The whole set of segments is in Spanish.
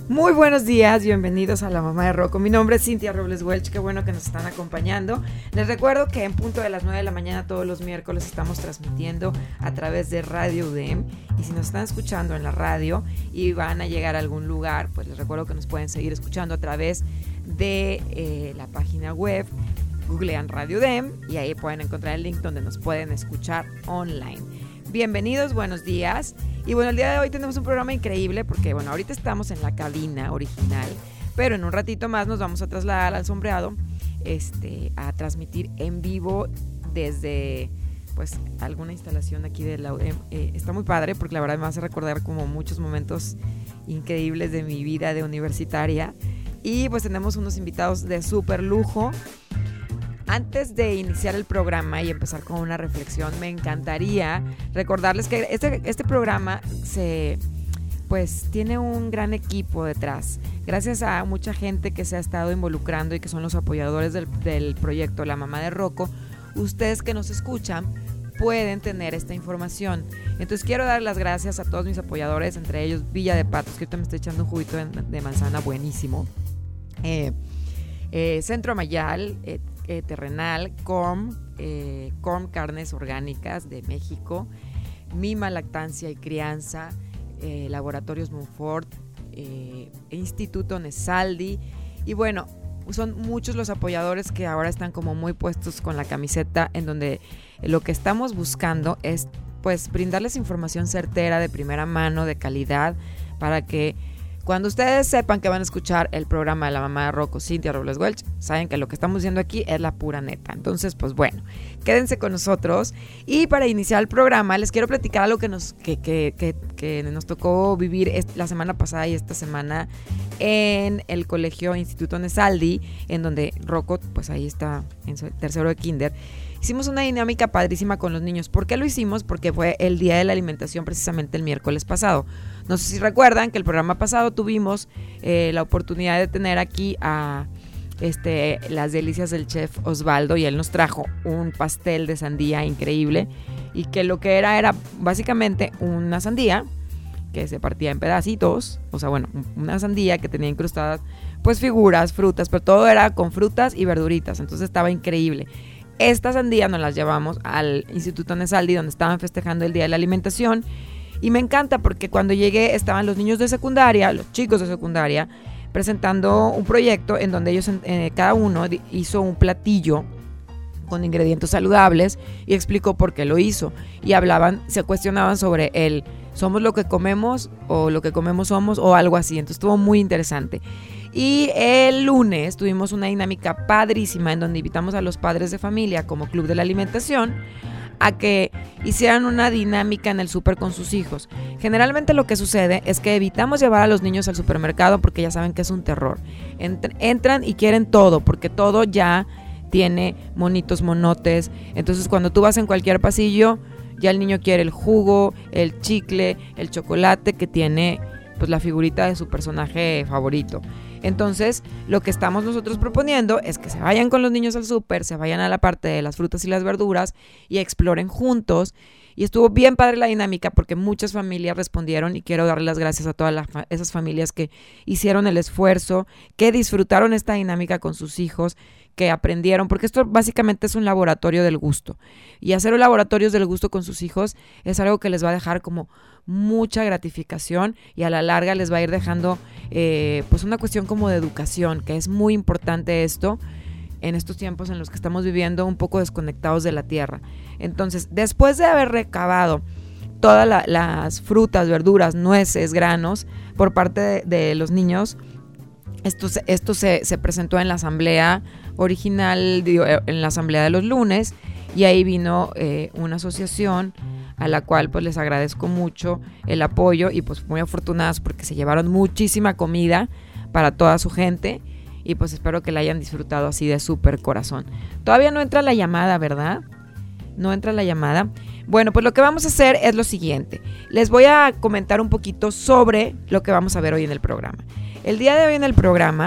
Muy buenos días, bienvenidos a La Mamá de Rocco. Mi nombre es Cintia Robles Welch, qué bueno que nos están acompañando. Les recuerdo que en punto de las 9 de la mañana todos los miércoles estamos transmitiendo a través de Radio UDEM. Y si nos están escuchando en la radio y van a llegar a algún lugar, pues les recuerdo que nos pueden seguir escuchando a través de la página web. Googlean Radio UDEM y ahí pueden encontrar el link donde nos pueden escuchar online. Bienvenidos, buenos días. Y bueno, el día de hoy tenemos un programa increíble porque, bueno, ahorita estamos en la cabina original, pero en un ratito más nos vamos a trasladar al sombreado a transmitir en vivo desde, pues, alguna instalación aquí de la UDEM. Está muy padre porque la verdad me hace recordar como muchos momentos increíbles de mi vida de universitaria. Y pues tenemos unos invitados de súper lujo. Antes de iniciar el programa y empezar con una reflexión, me encantaría recordarles que este programa tiene un gran equipo detrás. Gracias a mucha gente que se ha estado involucrando y que son los apoyadores del proyecto La Mamá de Rocco, ustedes que nos escuchan pueden tener esta información. Entonces quiero dar las gracias a todos mis apoyadores, entre ellos Villa de Patos, que ahorita me estoy echando un juguito de manzana buenísimo. Centro Mayal, Terrenal, CORM Carnes Orgánicas de México, Mima Lactancia y Crianza, Laboratorios Monfort, Instituto Nesaldi, y bueno, son muchos los apoyadores que ahora están como muy puestos con la camiseta, en donde lo que estamos buscando es pues brindarles información certera, de primera mano, de calidad, para que cuando ustedes sepan que van a escuchar el programa de La Mamá de Rocco, Cintia Robles Welch, saben que lo que estamos diciendo aquí es la pura neta. Entonces, pues bueno, quédense con nosotros. Y para iniciar el programa, les quiero platicar algo que nos tocó vivir la semana pasada y esta semana en el colegio Instituto Nesaldi, en donde Rocco, pues ahí está en su tercero de kinder. Hicimos una dinámica padrísima con los niños. ¿Por qué lo hicimos? Porque fue el día de la alimentación, precisamente el miércoles pasado. No sé si recuerdan que el programa pasado tuvimos la oportunidad de tener aquí a las delicias del chef Osvaldo, y él nos trajo un pastel de sandía increíble, y que lo que era básicamente una sandía que se partía en pedacitos, o sea, bueno, una sandía que tenía incrustadas pues figuras, frutas, pero todo era con frutas y verduritas, entonces estaba increíble. Esta sandía nos las llevamos al Instituto Nesaldi, donde estaban festejando el Día de la Alimentación. Y me encanta porque cuando llegué estaban los niños de secundaria, los chicos de secundaria, presentando un proyecto en donde ellos, cada uno hizo un platillo con ingredientes saludables y explicó por qué lo hizo. Y se cuestionaban sobre ¿somos lo que comemos o lo que comemos somos? O algo así. Entonces estuvo muy interesante. Y el lunes tuvimos una dinámica padrísima en donde invitamos a los padres de familia como Club de la Alimentación a que hicieran una dinámica en el súper con sus hijos. Generalmente lo que sucede es que evitamos llevar a los niños al supermercado porque ya saben que es un terror. Entran y quieren todo, porque todo ya tiene monitos, monotes. Entonces cuando tú vas en cualquier pasillo, ya el niño quiere el jugo, el chicle, el chocolate que tiene pues la figurita de su personaje favorito. Entonces, lo que estamos nosotros proponiendo es que se vayan con los niños al súper, se vayan a la parte de las frutas y las verduras y exploren juntos. Y estuvo bien padre la dinámica porque muchas familias respondieron, y quiero darle las gracias a todas esas familias que hicieron el esfuerzo, que disfrutaron esta dinámica con sus hijos, que aprendieron, porque esto básicamente es un laboratorio del gusto. Y hacer laboratorios del gusto con sus hijos es algo que les va a dejar como mucha gratificación, y a la larga les va a ir dejando pues una cuestión como de educación, que es muy importante esto en estos tiempos en los que estamos viviendo un poco desconectados de la tierra. Entonces, después de haber recabado todas las frutas, verduras, nueces, granos por parte de los niños, esto se presentó en la asamblea original, en la asamblea de los lunes, y ahí vino una asociación a la cual pues les agradezco mucho el apoyo, y pues muy afortunadas porque se llevaron muchísima comida para toda su gente, y pues espero que la hayan disfrutado así de súper corazón. Todavía no entra la llamada, ¿verdad? No entra la llamada. Bueno, pues lo que vamos a hacer es lo siguiente. Les voy a comentar un poquito sobre lo que vamos a ver hoy en el programa. El día de hoy en el programa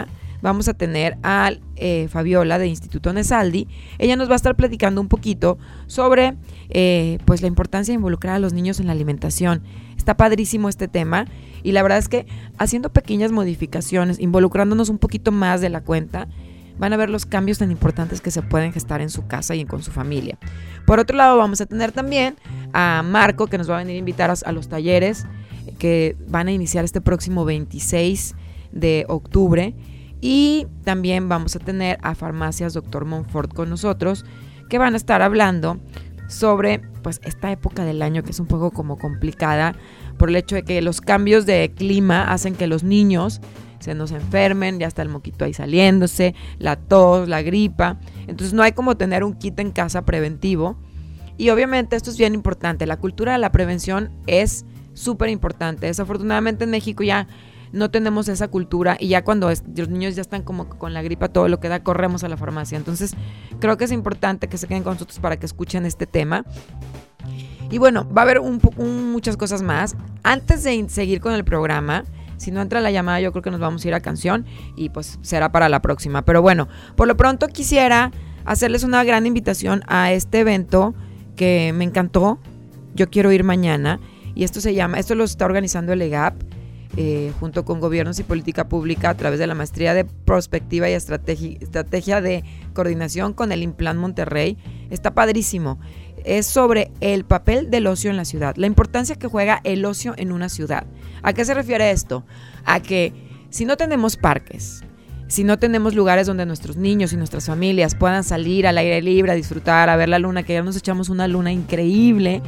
vamos a tener a Fabiola de Instituto Nesaldi. Ella nos va a estar platicando un poquito sobre pues la importancia de involucrar a los niños en la alimentación. Está padrísimo este tema y la verdad es que haciendo pequeñas modificaciones, involucrándonos un poquito más de la cuenta, van a ver los cambios tan importantes que se pueden gestar en su casa y con su familia. Por otro lado, vamos a tener también a Marco, que nos va a venir a invitar a los talleres que van a iniciar este próximo 26 de octubre. Y también vamos a tener a Farmacias Dr. Monfort con nosotros, que van a estar hablando sobre pues esta época del año que es un poco como complicada por el hecho de que los cambios de clima hacen que los niños se nos enfermen, ya está el moquito ahí saliéndose, la tos, la gripa. Entonces no hay como tener un kit en casa preventivo. Y obviamente esto es bien importante, la cultura de la prevención es súper importante. Desafortunadamente en México ya no tenemos esa cultura y ya cuando los niños ya están como con la gripa, todo lo que da, corremos a la farmacia. Entonces creo que es importante que se queden con nosotros para que escuchen este tema. Y bueno, va a haber muchas cosas más. Antes de seguir con el programa, si no entra la llamada, yo creo que nos vamos a ir a canción y pues será para la próxima. Pero bueno, por lo pronto quisiera hacerles una gran invitación a este evento que me encantó. Yo quiero ir mañana y esto lo está organizando el EGAP. Junto con Gobiernos y Política Pública a través de la Maestría de Prospectiva y Estrategia de Coordinación con el Implan Monterrey. Está padrísimo. Es sobre el papel del ocio en la ciudad, la importancia que juega el ocio en una ciudad. ¿A qué se refiere esto? A que si no tenemos parques, si no tenemos lugares donde nuestros niños y nuestras familias puedan salir al aire libre, a disfrutar, a ver la luna, que ya nos echamos una luna increíble,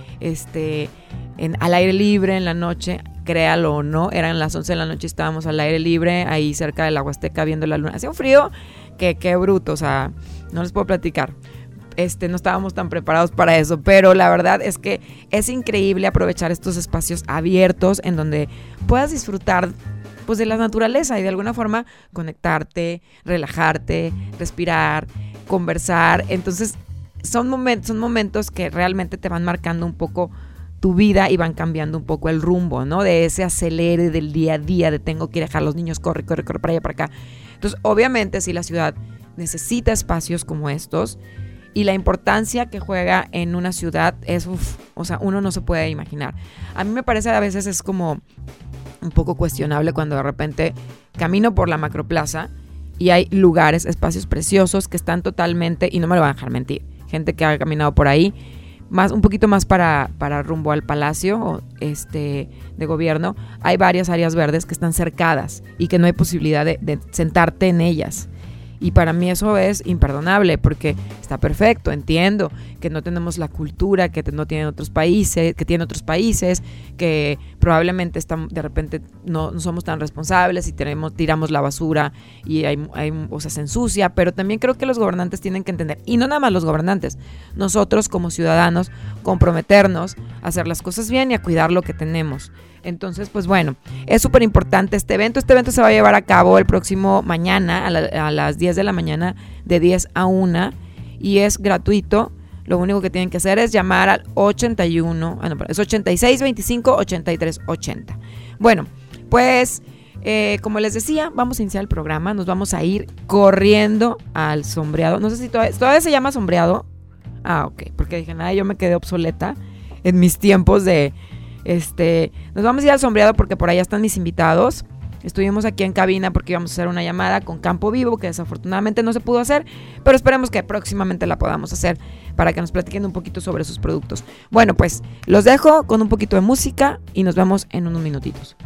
al aire libre en la noche, créalo o no, eran las 11 de la noche y estábamos al aire libre, ahí cerca de la Huasteca viendo la luna. Hacía un frío que qué bruto, o sea, no les puedo platicar. No estábamos tan preparados para eso, pero la verdad es que es increíble aprovechar estos espacios abiertos en donde puedas disfrutar pues de la naturaleza y de alguna forma conectarte, relajarte, respirar, conversar. Entonces son momentos que realmente te van marcando un poco tu vida y van cambiando un poco el rumbo, ¿no? De ese acelere del día a día, de tengo que ir a dejar a los niños, corre para allá, para acá. Entonces, obviamente, si la ciudad necesita espacios como estos y la importancia que juega en una ciudad es, uno no se puede imaginar. A mí me parece a veces es como un poco cuestionable cuando de repente camino por la macroplaza y hay lugares, espacios preciosos que están totalmente, y no me lo van a dejar mentir, gente que ha caminado por ahí, un poquito más para rumbo al Palacio de Gobierno, hay varias áreas verdes que están cercadas y que no hay posibilidad de sentarte en ellas. Y para mí eso es imperdonable porque está perfecto, entiendo que no tenemos la cultura que no tienen otros países, que probablemente de repente no somos tan responsables y tiramos la basura y se ensucia, pero también creo que los gobernantes tienen que entender, y no nada más los gobernantes, nosotros como ciudadanos comprometernos a hacer las cosas bien y a cuidar lo que tenemos. Entonces, pues bueno, es súper importante este evento. Este evento se va a llevar a cabo el próximo mañana a las 10 de la mañana, de 10 a 1, y es gratuito. Lo único que tienen que hacer es llamar al 86 25 83 80. Bueno, pues como les decía, vamos a iniciar el programa. Nos vamos a ir corriendo al sombreado. No sé si todavía se llama sombreado. Ah, ok, porque dije, yo me quedé obsoleta en mis tiempos de... nos vamos a ir al sombreado porque por allá están mis invitados. Estuvimos aquí en cabina porque íbamos a hacer una llamada con Campo Vivo, que desafortunadamente no se pudo hacer, pero esperemos que próximamente la podamos hacer para que nos platiquen un poquito sobre sus productos. Bueno, pues los dejo con un poquito de música y nos vemos en unos minutitos.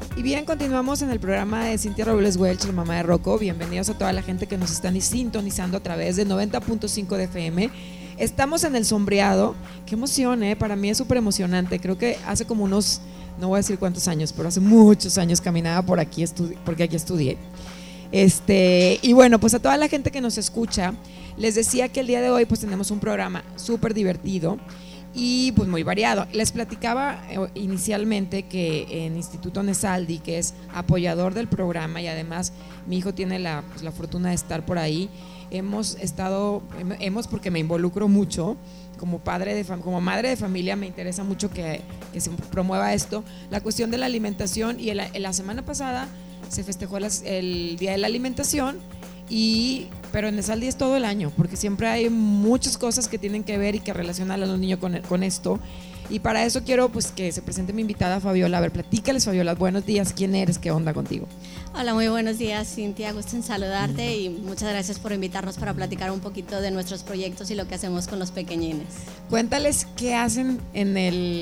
Y bien, continuamos en el programa de Cintia Robles Welch, la mamá de Rocco. Bienvenidos a toda la gente que nos están sintonizando a través de 90.5 de FM. Estamos en el sombreado. Qué emoción, para mí es súper emocionante. Creo que hace como unos, no voy a decir cuántos años, pero hace muchos años caminaba por aquí, porque aquí estudié. Y bueno, pues a toda la gente que nos escucha, les decía que el día de hoy pues tenemos un programa súper divertido y pues muy variado. Les platicaba inicialmente que en Instituto Nesaldi, que es apoyador del programa y además mi hijo tiene la fortuna de estar por ahí, hemos porque me involucro mucho como como madre de familia, me interesa mucho que se promueva esto, la cuestión de la alimentación. Y la semana pasada se festejó el Día de la Alimentación, pero en Nesaldi es todo el año, porque siempre hay muchas cosas que tienen que ver y que relacionan a los niños con esto. Y para eso quiero pues que se presente mi invitada Fabiola. A ver, platícales, Fabiola, buenos días, ¿quién eres? ¿Qué onda contigo? Hola, muy buenos días, Cintia, gusto en saludarte y muchas gracias por invitarnos para platicar un poquito de nuestros proyectos y lo que hacemos con los pequeñines. Cuéntales qué hacen en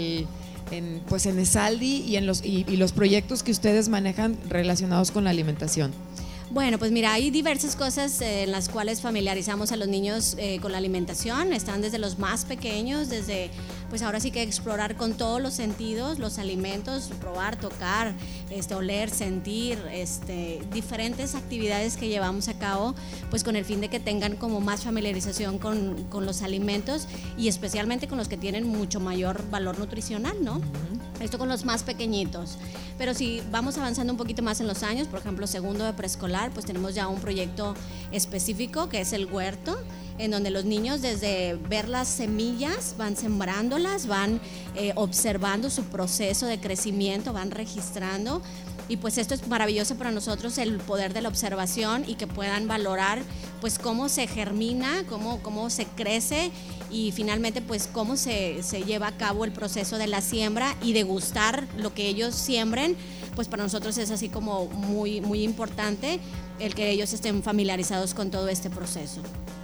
Nesaldi y los proyectos que ustedes manejan relacionados con la alimentación. Bueno, pues mira, hay diversas cosas en las cuales familiarizamos a los niños con la alimentación. Están desde los más pequeños, desde pues ahora sí que explorar con todos los sentidos los alimentos, probar, tocar, oler, sentir, diferentes actividades que llevamos a cabo pues con el fin de que tengan como más familiarización con los alimentos y especialmente con los que tienen mucho mayor valor nutricional, ¿no? Uh-huh. Esto con los más pequeñitos. Pero si vamos avanzando un poquito más en los años, por ejemplo, segundo de preescolar, pues tenemos ya un proyecto específico que es el huerto, en donde los niños desde ver las semillas van sembrándolas, van observando su proceso de crecimiento, van registrando. Y pues esto es maravilloso para nosotros, el poder de la observación y que puedan valorar pues cómo se germina, cómo se crece y finalmente pues cómo se lleva a cabo el proceso de la siembra y degustar lo que ellos siembren. Pues para nosotros es así como muy, muy importante el que ellos estén familiarizados con todo este proceso.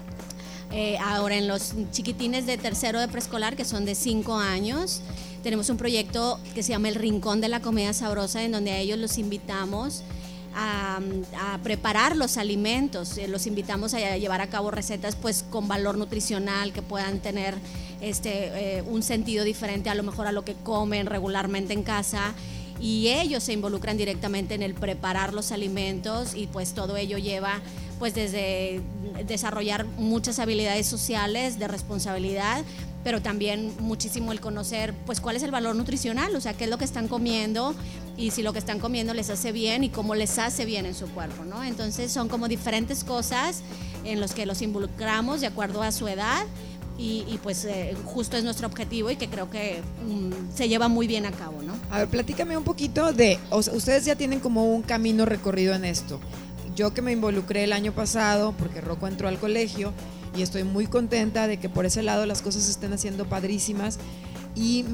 Ahora en los chiquitines de tercero de preescolar, que son de 5 años, tenemos un proyecto que se llama El Rincón de la Comida Sabrosa, en donde a ellos los invitamos a preparar los alimentos, los invitamos a llevar a cabo recetas pues con valor nutricional, que puedan tener un sentido diferente a lo mejor a lo que comen regularmente en casa. Y ellos se involucran directamente en el preparar los alimentos y pues todo ello lleva pues desde desarrollar muchas habilidades sociales de responsabilidad, pero también muchísimo el conocer pues cuál es el valor nutricional, o sea, qué es lo que están comiendo y si lo que están comiendo les hace bien y cómo les hace bien en su cuerpo, ¿no? Entonces son como diferentes cosas en los que los involucramos de acuerdo a su edad y pues justo es nuestro objetivo y que creo que se lleva muy bien a cabo, ¿no? A ver, platícame un poquito ustedes ya tienen como un camino recorrido en esto. Yo que me involucré el año pasado porque Rocco entró al colegio y estoy muy contenta de que por ese lado las cosas se estén haciendo padrísimas. Y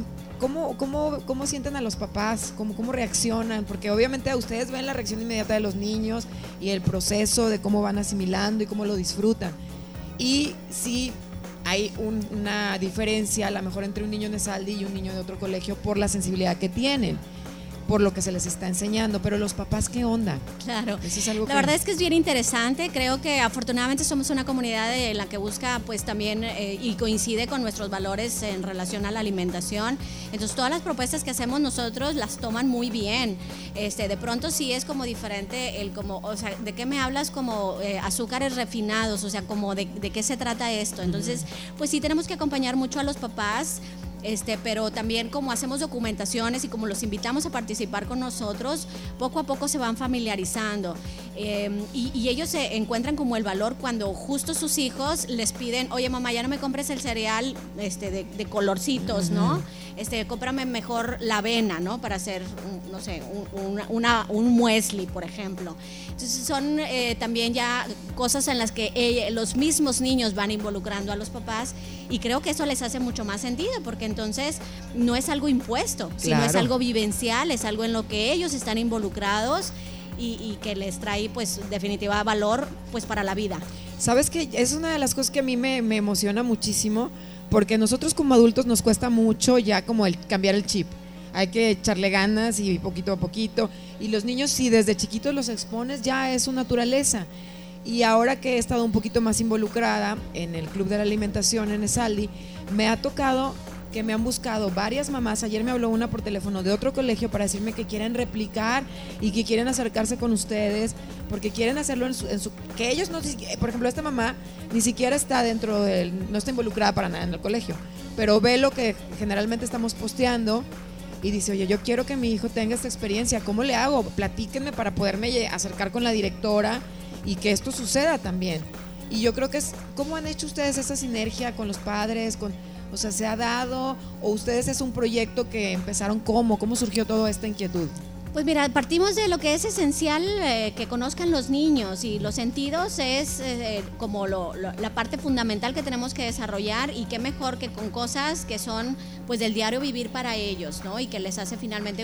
¿cómo sienten a los papás? ¿Cómo reaccionan? Porque obviamente ustedes ven la reacción inmediata de los niños y el proceso de cómo van asimilando y cómo lo disfrutan. Y sí hay una diferencia a lo mejor entre un niño en Nesaldi y un niño de otro colegio por la sensibilidad que tienen, por lo que se les está enseñando, pero los papás, ¿qué onda? Claro, eso es algo la verdad es que es bien interesante. Creo que afortunadamente somos una comunidad en la que busca pues también y coincide con nuestros valores en relación a la alimentación. Entonces todas las propuestas que hacemos nosotros las toman muy bien. De pronto sí es como diferente o sea, ¿de qué me hablas? Como azúcares refinados, o sea, como de qué se trata esto. Entonces, pues sí tenemos que acompañar mucho a los papás. Pero también como hacemos documentaciones y como los invitamos a participar con nosotros, poco a poco se van familiarizando y ellos se encuentran como el valor cuando justo sus hijos les piden, oye mamá, ya no me compres el cereal de colorcitos, ¿no? Cómprame mejor la avena, ¿no? Para hacer, no sé, un muesli, por ejemplo. Entonces son también ya cosas en las que los mismos niños van involucrando a los papás y creo que eso les hace mucho más sentido porque entonces no es algo impuesto, claro, sino es algo vivencial, es algo en lo que ellos están involucrados y que les trae pues definitiva valor pues para la vida. ¿Sabes qué? Es una de las cosas que a mí me emociona muchísimo porque nosotros como adultos nos cuesta mucho ya como el cambiar el chip. hay que echarle ganas y poquito a poquito. Y los niños, si desde chiquitos los expones, ya es su naturaleza. Y ahora que he estado un poquito más involucrada en el Club de la Alimentación en ESALDI, me ha tocado que me han buscado varias mamás. Ayer me habló una por teléfono de otro colegio para decirme que quieren replicar y que quieren acercarse con ustedes, porque quieren hacerlo en su que ellos no, por ejemplo, esta mamá ni siquiera está dentro del, no está involucrada para nada en el colegio, pero ve lo que generalmente estamos posteando y dice, oye, yo quiero que mi hijo tenga esta experiencia, ¿cómo le hago? Platíquenme para poderme acercar con la directora y que esto suceda también. Y yo creo que es, ¿cómo han hecho ustedes esa sinergia con los padres, o sea, ¿se ha dado o ustedes es un proyecto que empezaron cómo surgió toda esta inquietud? Pues mira, partimos de lo que es esencial que conozcan los niños, y los sentidos es como la parte fundamental que tenemos que desarrollar, y qué mejor que con cosas que son pues del diario vivir para ellos, ¿no? Y que les hace finalmente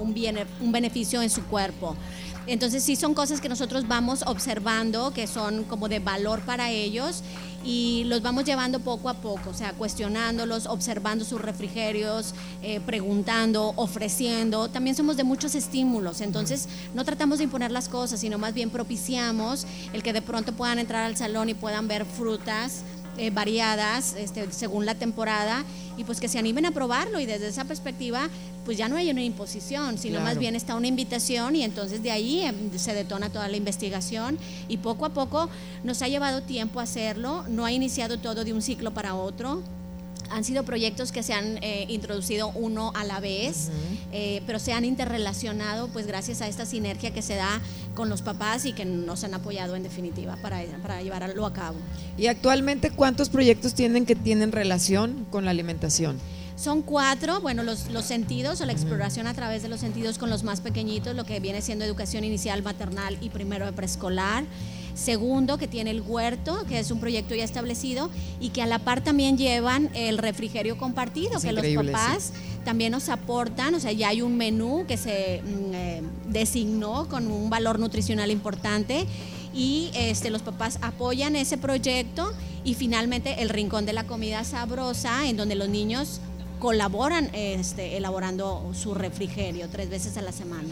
un beneficio en su cuerpo. Entonces sí son cosas que nosotros vamos observando que son como de valor para ellos, y los vamos llevando poco a poco, o sea, cuestionándolos, observando sus refrigerios, preguntando, ofreciendo. También somos de muchos estímulos, entonces no tratamos de imponer las cosas, sino más bien propiciamos el que de pronto puedan entrar al salón y puedan ver frutas variadas según la temporada, y pues que se animen a probarlo, y desde esa perspectiva pues ya no hay una imposición, sino más bien está una invitación, y entonces de ahí se detona toda la investigación, y poco a poco nos ha llevado tiempo hacerlo, no ha iniciado todo de un ciclo para otro. Han sido proyectos que se han introducido uno a la vez, pero se han interrelacionado pues gracias a esta sinergia que se da con los papás y que nos han apoyado en definitiva para llevarlo a cabo. ¿Y actualmente cuántos proyectos tienen que tienen relación con la alimentación? Son 4, bueno, los sentidos o la exploración a través de los sentidos con los más pequeñitos, lo que viene siendo educación inicial, maternal y primero de preescolar. Segundo, que tiene el huerto, que es un proyecto ya establecido, y que a la par también llevan el refrigerio compartido, que los papás también nos aportan, o sea, ya hay un menú que se designó con un valor nutricional importante, y los papás apoyan ese proyecto, y finalmente el rincón de la comida sabrosa, en donde los niños colaboran elaborando su refrigerio 3 veces a la semana.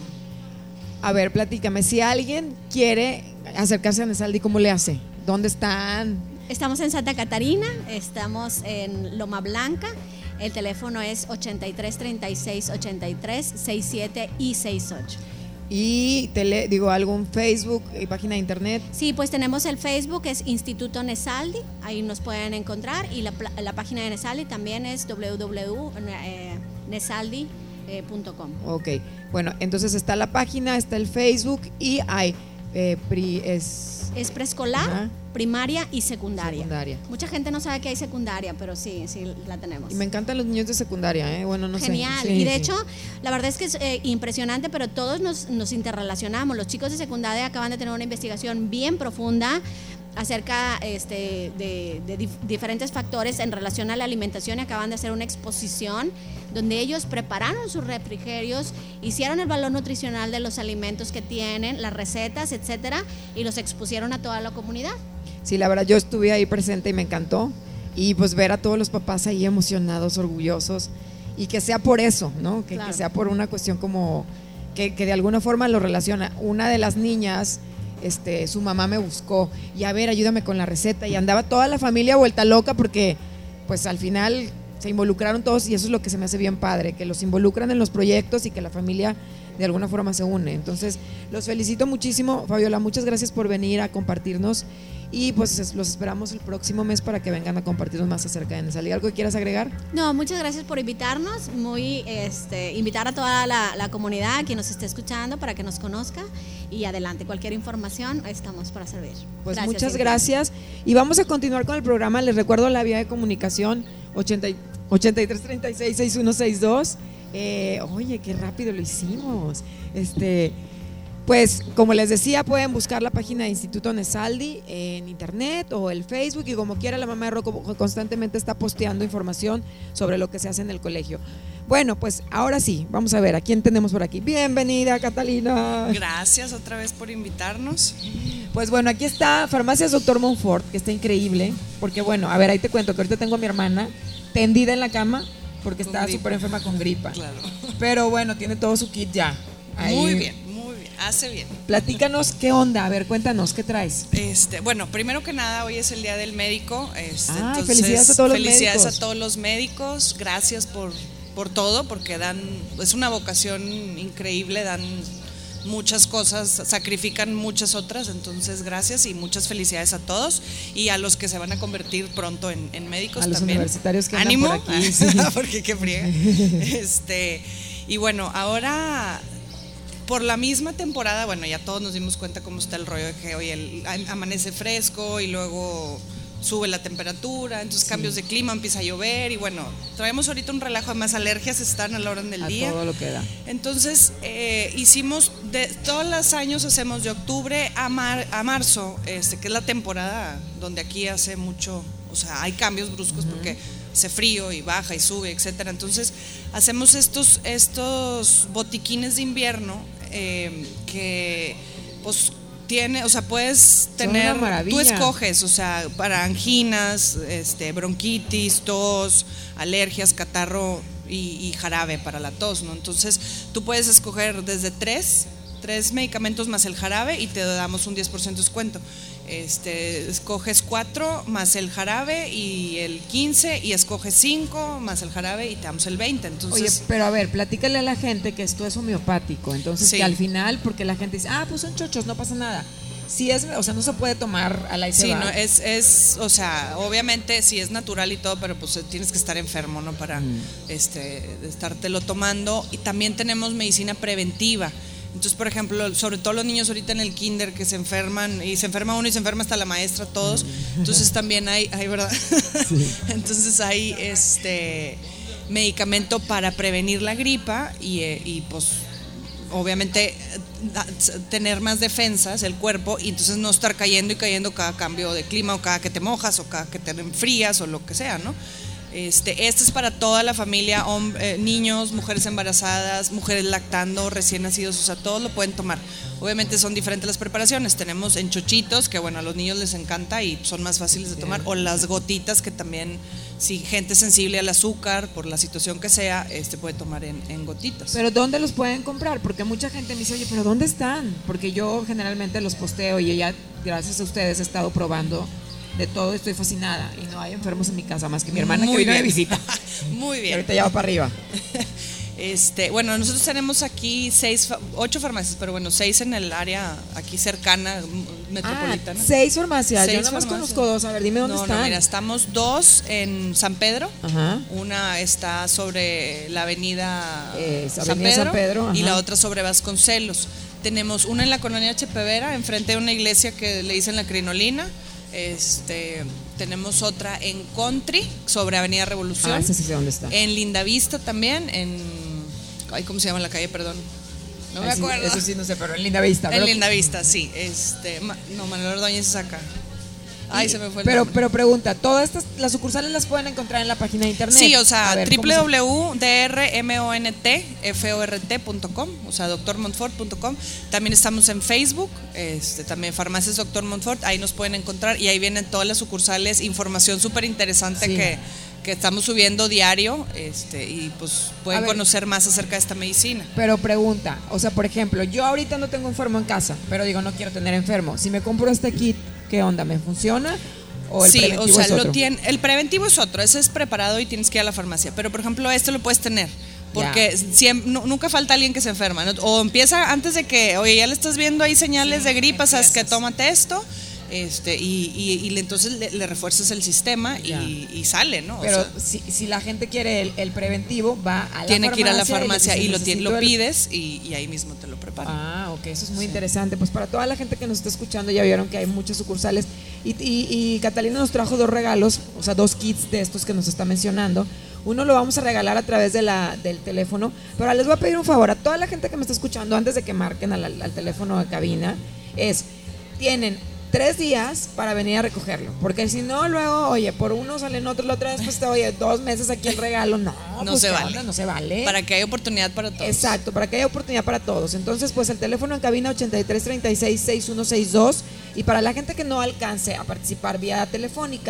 A ver, platícame, si alguien quiere acercarse a ESALDI, ¿cómo le hace? ¿Dónde están? Estamos en Santa Catarina, estamos en Loma Blanca, el teléfono es 83 36 83 67 y 68. Y algún Facebook y página de internet. Sí, pues tenemos el Facebook, es Instituto ESALDI, ahí nos pueden encontrar, y la página de ESALDI también es www.nesaldi.com. Ok, bueno, entonces está la página, está el Facebook, y hay es preescolar, primaria y secundaria. Mucha gente no sabe que hay secundaria, pero sí la tenemos. Y me encantan los niños de secundaria, bueno, no Genial. sé. Genial, y de hecho, la verdad es que es impresionante, pero todos nos interrelacionamos. Los chicos de secundaria acaban de tener una investigación bien profunda acerca de diferentes factores en relación a la alimentación, y acaban de hacer una exposición donde ellos prepararon sus refrigerios, hicieron el valor nutricional de los alimentos que tienen, las recetas, etcétera, y los expusieron a toda la comunidad. Sí, la verdad, yo estuve ahí presente y me encantó, y pues ver a todos los papás ahí emocionados, orgullosos, y que sea por eso, ¿no? Que sea por una cuestión como que de alguna forma lo relaciona. Una de las niñas, su mamá me buscó, y a ver, ayúdame con la receta, y andaba toda la familia vuelta loca, porque pues al final se involucraron todos, y eso es lo que se me hace bien padre, que los involucran en los proyectos y que la familia de alguna forma se une. Entonces los felicito muchísimo, Fabiola, muchas gracias por venir a compartirnos, y pues los esperamos el próximo mes para que vengan a compartirnos más acerca de ESALDI. ¿Algo que quieras agregar? No, muchas gracias por invitarnos, invitar a toda la comunidad que nos esté escuchando para que nos conozca, y adelante, cualquier información estamos para servir. Pues muchas gracias, y vamos a continuar con el programa. Les recuerdo la vía de comunicación 83 36 6162. Oye, qué rápido lo hicimos. Pues como les decía, pueden buscar la página de Instituto ESALDI en internet o el Facebook, y como quiera, la mamá de Rocco constantemente está posteando información sobre lo que se hace en el colegio. Bueno, pues ahora sí, vamos a ver, ¿a quién tenemos por aquí? Bienvenida, Catalina. Gracias otra vez por invitarnos. Pues bueno, aquí está Farmacias Dr. Monfort, que está increíble, porque bueno, a ver, ahí te cuento que ahorita tengo a mi hermana tendida en la cama porque Con estaba gripa. súper enferma con gripa. Claro. Pero bueno, tiene todo su kit ya. Ahí. Muy bien, hace bien. Platícanos qué onda, a ver, cuéntanos, ¿qué traes? Bueno, primero que nada, hoy es el Día del Médico. Entonces, felicidades a todos los felicidades médicos. a todos los médicos. Gracias por todo, porque es una vocación increíble, dan muchas cosas, sacrifican muchas otras. Entonces, gracias y muchas felicidades a todos y a los que se van a convertir pronto en médicos A los también. universitarios que andan ánimo, por aquí, sí. porque qué friega. Y bueno, ahora por la misma temporada, bueno, ya todos nos dimos cuenta cómo está el rollo de que hoy amanece fresco y luego sube la temperatura, entonces cambios de clima, empieza a llover y bueno, traemos ahorita un relajo, además alergias están a la hora del día. A todo lo que da. Entonces hicimos, todos los años hacemos de octubre a marzo, que es la temporada donde aquí hace mucho, o sea, hay cambios bruscos porque hace frío y baja y sube, etcétera. Entonces hacemos estos botiquines de invierno que pues tiene, o sea, puedes tener, tú escoges, o sea, para anginas, bronquitis, tos, alergias, catarro y jarabe para la tos, ¿no? Entonces tú puedes escoger desde tres medicamentos más el jarabe y te damos un 10% de descuento. Escoges 4 más el jarabe y el 15 y escoges 5 más el jarabe y te damos el 20. Entonces, oye, pero a ver, platícale a la gente que esto es homeopático, entonces sí. Que al final, porque la gente dice, pues son chochos, no pasa nada. Sí es, o sea, no se puede tomar a la y se sí, va. no, es, o sea, obviamente sí es natural y todo, pero pues tienes que estar enfermo, ¿no? Para estártelo tomando. Y también tenemos medicina preventiva. Entonces, por ejemplo, sobre todo los niños ahorita en el kinder que se enferman, y se enferma uno y se enferma hasta la maestra, todos. Entonces también hay ¿verdad? Sí. Entonces hay medicamento para prevenir la gripa y pues obviamente tener más defensas el cuerpo y entonces no estar cayendo cada cambio de clima o cada que te mojas o cada que te enfrías o lo que sea, ¿no? Este es para toda la familia, niños, mujeres embarazadas, mujeres lactando, recién nacidos, o sea, todos lo pueden tomar. Obviamente son diferentes las preparaciones, tenemos en chochitos, que bueno, a los niños les encanta y son más fáciles de tomar, o las gotitas que también, si gente sensible al azúcar, por la situación que sea, puede tomar en gotitas. Pero ¿dónde los pueden comprar? Porque mucha gente me dice, oye, ¿pero dónde están? Porque yo generalmente los posteo y ya, gracias a ustedes, he estado probando de todo, estoy fascinada y no hay enfermos en mi casa más que mi hermana que vino de visita. Muy bien. Y ahorita ya va para arriba. Bueno, nosotros tenemos aquí 8 farmacias, pero bueno, 6 en el área aquí cercana, metropolitana. 6 farmacias, 6 yo nada más farmacias. conozco 2, a ver, dime dónde están. No, mira, estamos 2 en San Pedro. Ajá. Una está sobre la avenida San Pedro, y ajá. la otra sobre Vasconcelos. Tenemos una en la colonia Chepevera, enfrente de una iglesia que le dicen la Crinolina. Tenemos otra en Country, sobre Avenida Revolución. Esa sí sé dónde está. En Lindavista también, ¿cómo se llama la calle? Perdón. No me acuerdo. Eso sí no sé, pero en Lindavista. En Lindavista, sí. Manuel Ordóñez es acá. Ay, se me fue el pero nombre. pregunta, todas las sucursales las pueden encontrar en la página de internet. Sí, o sea, www.drmontfort.com, o sea, drmontfort.com. También estamos en Facebook, también Farmacias Dr. Montfort, ahí nos pueden encontrar y ahí vienen todas las sucursales, información súper interesante Sí. que estamos subiendo diario, y pues pueden conocer más acerca de esta medicina. Pero pregunta, o sea, por ejemplo, yo ahorita no tengo enfermo en casa, pero digo, no quiero tener enfermo. Si me compro este kit, ¿qué onda? ¿Me funciona? ¿O el preventivo o sea, es otro? el preventivo es otro, ese es preparado y tienes que ir a la farmacia. Pero, por ejemplo, lo puedes tener. Porque nunca falta alguien que se enferma, ¿no? O empieza antes de que, oye, ya le estás viendo ahí señales de gripa, sabes que tómate esto. Entonces le refuerzas el sistema y sale, ¿no? Pero o sea, si la gente quiere el preventivo, va a la tiene farmacia. Que ir a la farmacia y lo pides pides y ahí mismo te lo preparan. Ok, eso es muy interesante. Pues para toda la gente que nos está escuchando, ya vieron que hay muchas sucursales y Catalina nos trajo 2 regalos, o sea, 2 kits de estos que nos está mencionando. Uno lo vamos a regalar a través del teléfono, pero ahora les voy a pedir un favor a toda la gente que me está escuchando antes de que marquen al teléfono de cabina, tienen 3 días para venir a recogerlo, porque si no luego, oye, por uno salen otros, la otra vez pues oye, 2 meses aquí el regalo, no pues, se vale. No se vale. Para que haya oportunidad para todos. Exacto, para que haya oportunidad para todos. Entonces, pues el teléfono en cabina 8336-6162, y para la gente que no alcance a participar vía telefónica,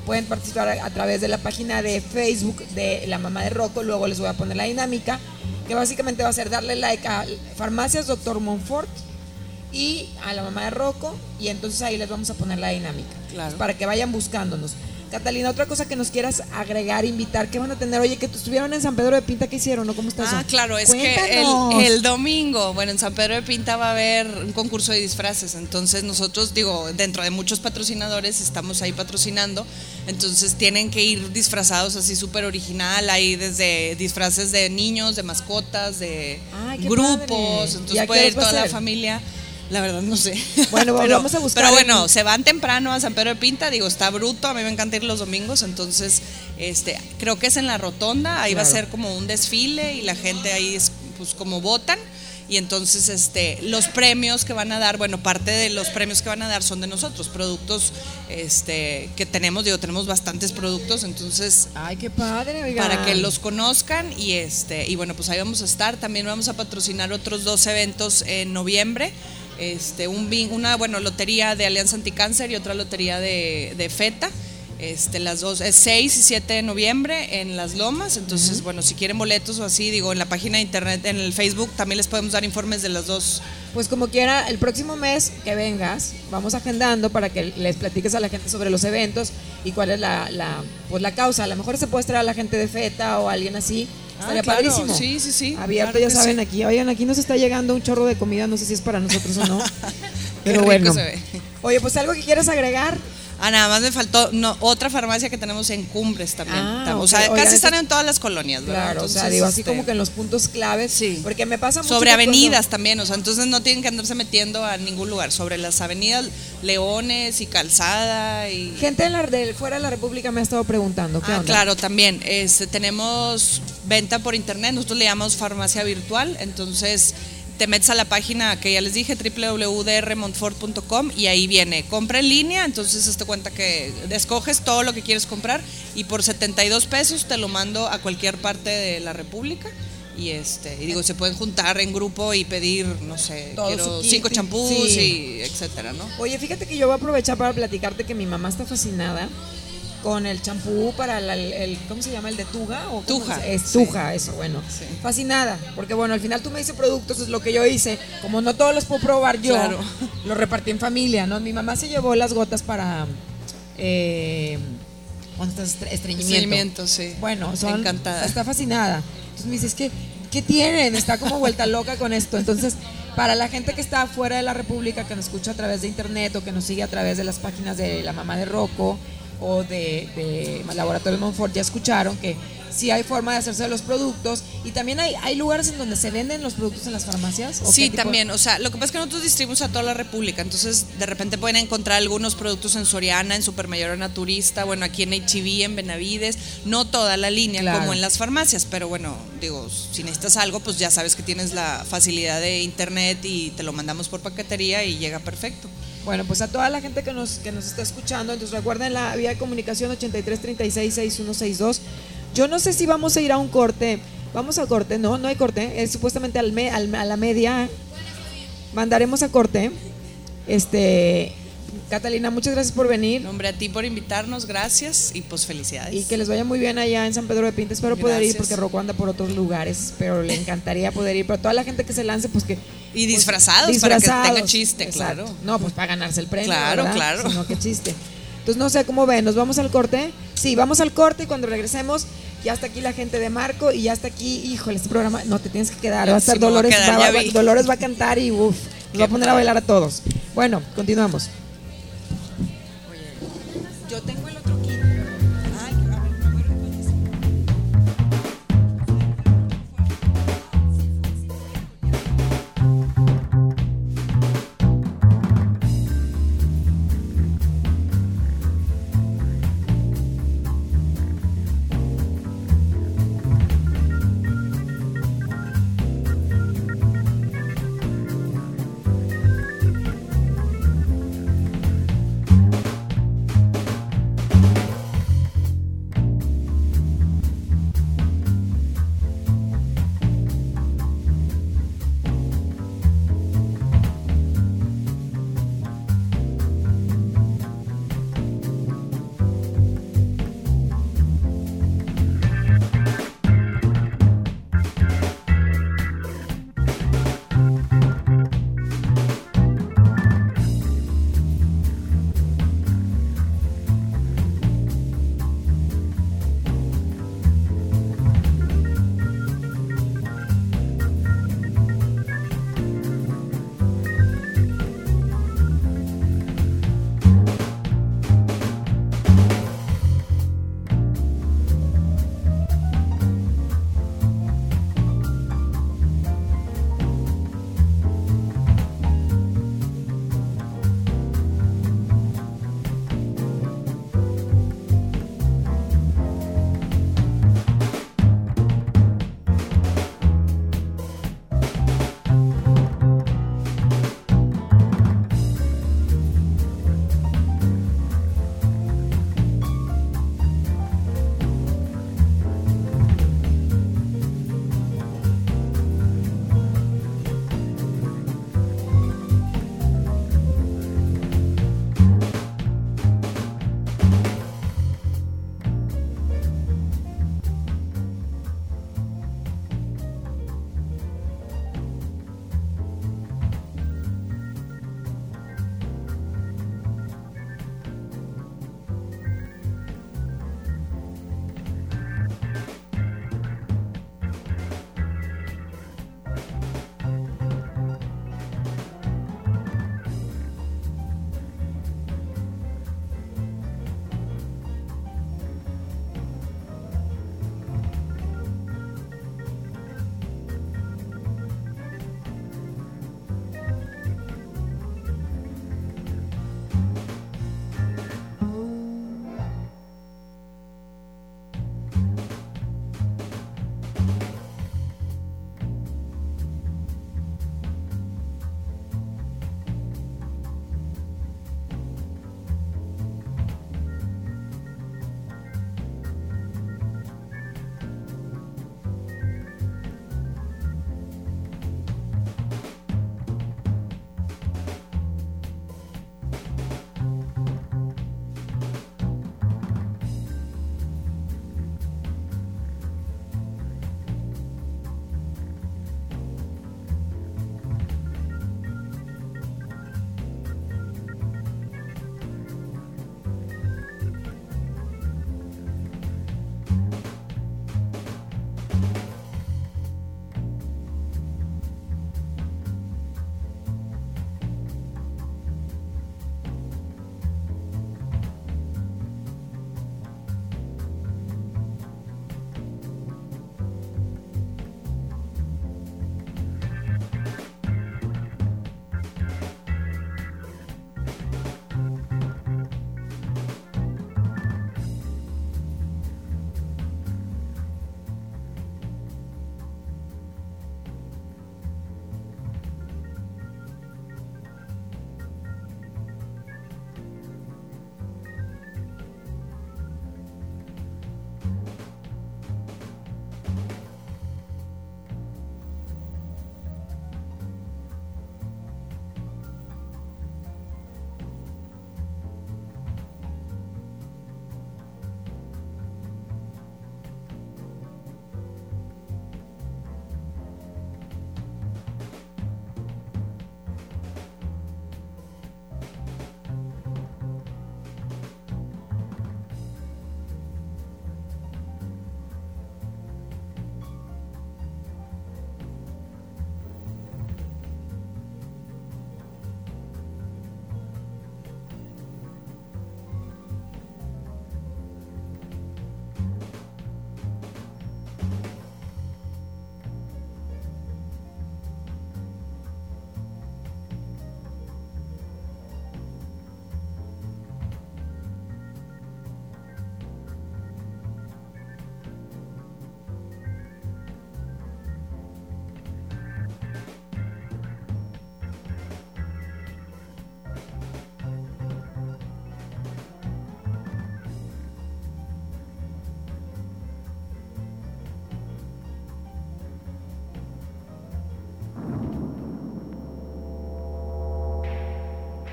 pueden participar a través de la página de Facebook de la mamá de Rocco. Luego les voy a poner la dinámica, que básicamente va a ser darle like a Farmacias Dr. Montfort y a la mamá de Rocco, y entonces ahí les vamos a poner la dinámica, Claro. para que vayan buscándonos. Catalina, otra cosa que nos quieras agregar, invitar, ¿qué van a tener? Oye, que estuvieron en San Pedro de Pinta, ¿qué hicieron? ¿No? ¿Cómo está eso? Claro, es Cuéntanos. que el domingo, bueno, en San Pedro de Pinta va a haber un concurso de disfraces, entonces nosotros, dentro de muchos patrocinadores estamos ahí patrocinando, entonces tienen que ir disfrazados así súper original, hay desde disfraces de niños, de mascotas, de Ay, qué grupos, padre. ¿Y entonces a qué puede ir horas va a toda la ser? familia. La verdad no sé. Bueno, vamos a buscar. Pero bueno, se van temprano a San Pedro de Pinta, está bruto, a mí me encanta ir los domingos, entonces creo que es en la rotonda, ahí va a ser como un desfile y la gente ahí es pues como votan. Y entonces los premios que van a dar, bueno, parte de los premios que van a dar son de nosotros, productos que tenemos, tenemos bastantes productos, entonces Ay, qué padre, oigan. para que los conozcan y bueno, pues ahí vamos a estar. También vamos a patrocinar otros 2 eventos en noviembre. Una lotería de Alianza Anticáncer y otra lotería de FETA. Las dos es 6 y 7 de noviembre en Las Lomas. Entonces, bueno, si quieren boletos o así, en la página de internet, en el Facebook, también les podemos dar informes de las dos. Pues como quiera, el próximo mes que vengas, vamos agendando para que les platiques a la gente sobre los eventos y cuál es la causa. A lo mejor se puede traer a la gente de FETA o alguien así. Estaría Claro, padrísimo. sí. Abierto, Claro ya que saben, sí. aquí. Oigan, aquí nos está llegando un chorro de comida, no sé si es para nosotros o no. Pero rico bueno. se ve. Oye, pues algo que quieras agregar. Nada más me faltó otra farmacia que tenemos en Cumbres también. O sea, ok. casi Oigan, están en todas las colonias, ¿verdad? Claro, Entonces, o sea, digo, así como que en los puntos claves. Sí. Porque me pasa mucho. sobre que avenidas también, o sea, entonces no tienen que andarse metiendo a ningún lugar, sobre las avenidas Leones y Calzada y Gente de fuera de la República me ha estado preguntando. ¿Qué onda? claro, también tenemos venta por internet, nosotros le llamamos farmacia virtual, entonces te metes a la página que ya les dije, www.drmontfort.com, y ahí viene compra en línea, entonces hazte cuenta que escoges todo lo que quieres comprar y por 72 pesos te lo mando a cualquier parte de la República. Y se pueden juntar en grupo y pedir, no sé, Todo quiero su kit, 5 champús sí. y etcétera, ¿no? Oye, fíjate que yo voy a aprovechar para platicarte que mi mamá está fascinada con el champú para el ¿cómo se llama? ¿El de Tuja? ¿O cómo Tuja. Es Sí. Tuja, eso, bueno. Sí. Fascinada, porque bueno, al final tú me dices productos, es lo que yo hice. Como no todos los puedo probar yo, Claro. lo repartí en familia, ¿no? Mi mamá se llevó las gotas para cuando estás estreñimiento. Sí. Bueno, encantada. está fascinada. Entonces me dices, ¿qué tienen? Está como vuelta loca con esto. Entonces, para la gente que está fuera de la República, que nos escucha a través de internet o que nos sigue a través de las páginas de la mamá de Rocco o de Laboratorio Montfort, ya escucharon que sí hay forma de hacerse los productos, y también hay lugares en donde se venden los productos en las farmacias. ¿O Sí, qué tipo? también, o sea, lo que pasa es que nosotros distribuimos a toda la República, entonces de repente pueden encontrar algunos productos en Soriana, en Supermayor Naturista, bueno, aquí en H-E-B, en Benavides, no toda la línea Claro. como en las farmacias, pero bueno, si necesitas algo, pues ya sabes que tienes la facilidad de internet y te lo mandamos por paquetería y llega perfecto. Bueno, pues a toda la gente que nos está escuchando, entonces recuerden la vía de comunicación 83366162. Yo no sé si vamos a ir a un corte. Vamos a corte, no hay corte. Es supuestamente a la media. Mandaremos a corte. Catalina, muchas gracias por venir. Hombre, a ti por invitarnos, gracias y pues felicidades. Y que les vaya muy bien allá en San Pedro de Pinta. Espero poder ir Gracias. porque Rocco anda por otros lugares, pero le encantaría poder ir. Pero toda la gente que se lance, pues que... Y pues, disfrazados, para que tenga chiste, exacto. claro. No, pues para ganarse el premio, Claro, ¿verdad? claro. Si no, qué chiste. Entonces no sé cómo ven, ¿nos vamos al corte? Sí, vamos al corte y cuando regresemos ya está aquí la gente de Marco y ya está aquí, híjole, este programa, no te tienes que quedar, va a estar Sí, me voy a Dolores, quedar, ya vi. Dolores va a cantar y uff, nos va a poner a bailar a todos. Bueno, continuamos. Yo tengo el otro kit.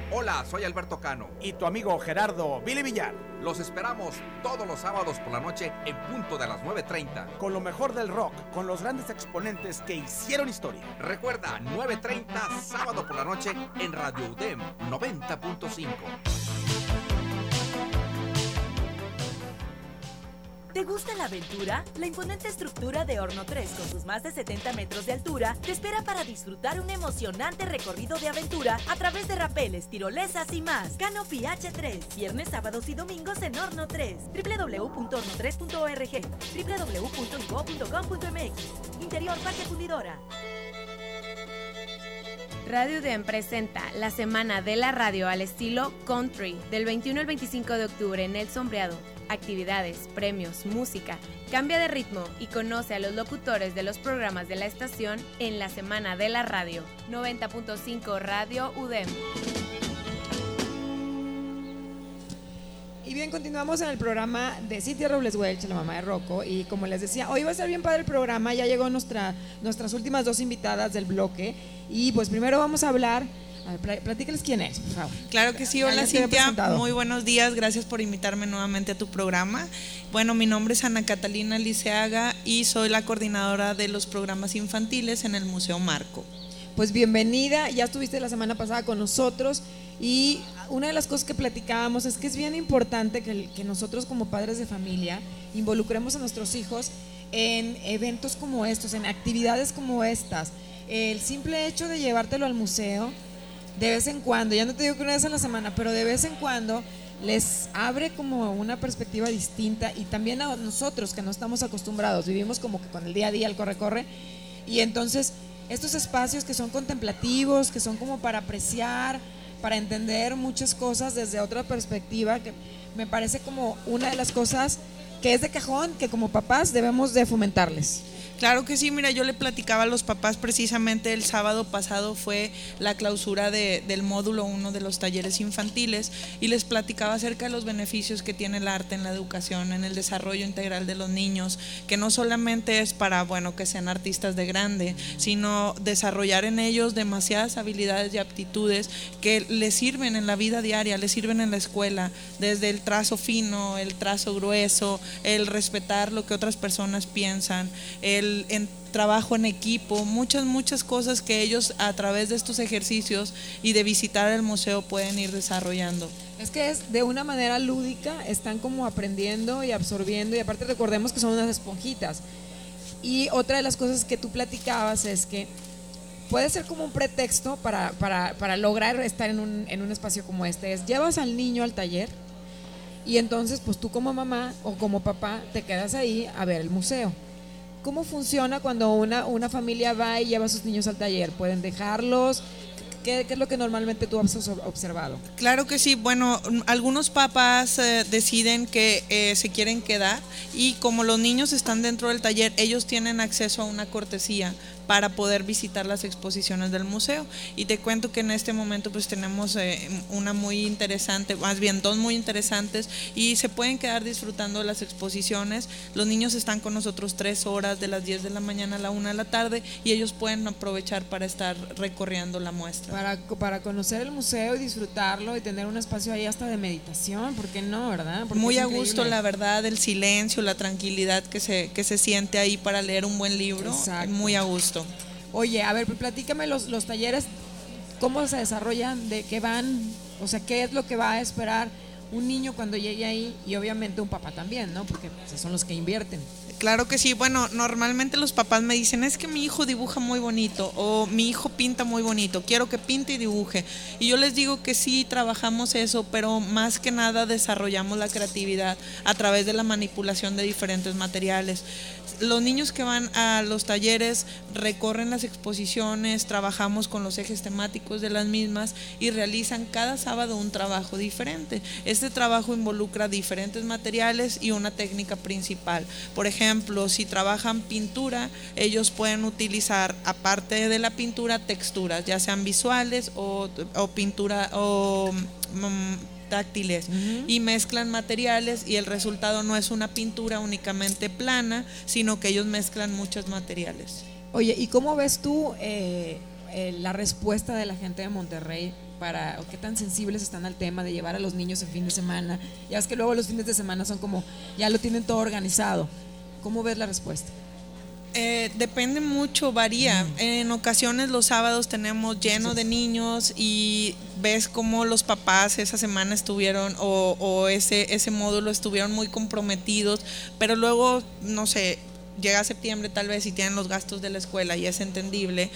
Hola, soy Alberto Cano. Y tu amigo Gerardo Billy Villar. Los esperamos todos los sábados por la noche en punto de las 9:30. Con lo mejor del rock, con los grandes exponentes que hicieron historia. Recuerda, 9:30, sábado por la noche en Radio UDEM 90.5. ¿Te gusta la aventura? La imponente estructura de Horno 3 con sus más de 70 metros de altura te espera para disfrutar un emocionante recorrido de aventura a través de rapeles, tirolesas y más. Canopy H3, viernes, sábados y domingos en Horno 3. www.horno3.org, www.igo.com.mx. Interior Parque Fundidora. Radio UDEM presenta la Semana de la Radio al estilo country, del 21 al 25 de octubre en El Sombreado. Actividades, premios, música, cambia de ritmo y conoce a los locutores de los programas de la estación en la Semana de la Radio. 90.5 Radio UDEM. Y bien, continuamos en el programa de Cintia Robles Welch, la mamá de Rocco. Y como les decía, hoy va a ser bien padre el programa. Ya llegó nuestras últimas dos invitadas del bloque. Y pues primero vamos a hablar. A ver, platícales quién es, por favor. Claro que sí, hola Cintia, muy buenos días, gracias por invitarme nuevamente a tu programa. Bueno, mi nombre es Ana Catalina Liceaga y soy la coordinadora de los programas infantiles en el Museo Marco. Pues bienvenida, ya estuviste la semana pasada con nosotros y una de las cosas que platicábamos es que es bien importante que nosotros como padres de familia involucremos a nuestros hijos en eventos como estos, en actividades como estas. El simple hecho de llevártelo al museo de vez en cuando, ya no te digo que una vez a la semana, pero de vez en cuando les abre como una perspectiva distinta y también a nosotros que no estamos acostumbrados, vivimos como que con el día a día, el corre-corre, y entonces estos espacios que son contemplativos, que son como para apreciar, para entender muchas cosas desde otra perspectiva, que me parece como una de las cosas que es de cajón, que como papás debemos de fomentarles. Claro que sí, mira, yo le platicaba a los papás precisamente el sábado pasado fue la clausura del módulo 1 de los talleres infantiles y les platicaba acerca de los beneficios que tiene el arte en la educación, en el desarrollo integral de los niños, que no solamente es para, bueno, que sean artistas de grande, sino desarrollar en ellos demasiadas habilidades y aptitudes que les sirven en la vida diaria, les sirven en la escuela, desde el trazo fino, el trazo grueso, el respetar lo que otras personas piensan, el trabajo en equipo, muchas cosas que ellos a través de estos ejercicios y de visitar el museo pueden ir desarrollando. Es que es de una manera lúdica, están como aprendiendo y absorbiendo, y aparte recordemos que son unas esponjitas. Y otra de las cosas que tú platicabas es que puede ser como un pretexto para lograr estar en un espacio como este, es llevas al niño al taller y entonces pues tú como mamá o como papá te quedas ahí a ver el museo. ¿Cómo funciona cuando una familia va y lleva a sus niños al taller? ¿Pueden dejarlos? ¿Qué es lo que normalmente tú has observado? Claro que sí, bueno, algunos papás deciden que se quieren quedar y como los niños están dentro del taller, ellos tienen acceso a una cortesía para poder visitar las exposiciones del museo. Y te cuento que en este momento pues tenemos una muy interesante, más bien dos muy interesantes, y se pueden quedar disfrutando de las exposiciones. Los niños están con nosotros 3 horas, de las 10 de la mañana a la 1 de la tarde, y ellos pueden aprovechar para estar recorriendo la muestra. Para conocer el museo y disfrutarlo y tener un espacio ahí hasta de meditación, ¿por qué no, verdad? Porque muy a gusto, la verdad, el silencio, la tranquilidad que se siente ahí para leer un buen libro. Exacto. Muy a gusto. Oye, a ver, platícame los talleres, ¿cómo se desarrollan? ¿De qué van? O sea, ¿qué es lo que va a esperar un niño cuando llegue ahí? Y obviamente un papá también, ¿no? Porque pues, son los que invierten. Claro que sí, bueno, normalmente los papás me dicen, es que mi hijo dibuja muy bonito o mi hijo pinta muy bonito, quiero que pinte y dibuje. Y yo les digo que sí, trabajamos eso, pero más que nada desarrollamos la creatividad a través de la manipulación de diferentes materiales. Los niños que van a los talleres recorren las exposiciones, trabajamos con los ejes temáticos de las mismas y realizan cada sábado un trabajo diferente. Este trabajo involucra diferentes materiales y una técnica principal. Por ejemplo, si trabajan pintura, ellos pueden utilizar, aparte de la pintura, texturas, ya sean visuales o pintura o táctiles, y mezclan materiales y el resultado no es una pintura únicamente plana, sino que ellos mezclan muchos materiales. Oye, ¿y cómo ves tú la respuesta de la gente de Monterrey o qué tan sensibles están al tema de llevar a los niños en fin de semana? Ya es que luego los fines de semana son como, ya lo tienen todo organizado. ¿Cómo ves la respuesta? Depende mucho, varía. En ocasiones los sábados tenemos lleno de niños y ves cómo los papás esa semana estuvieron o ese módulo estuvieron muy comprometidos, pero luego, no sé, llega septiembre tal vez y tienen los gastos de la escuela y es entendible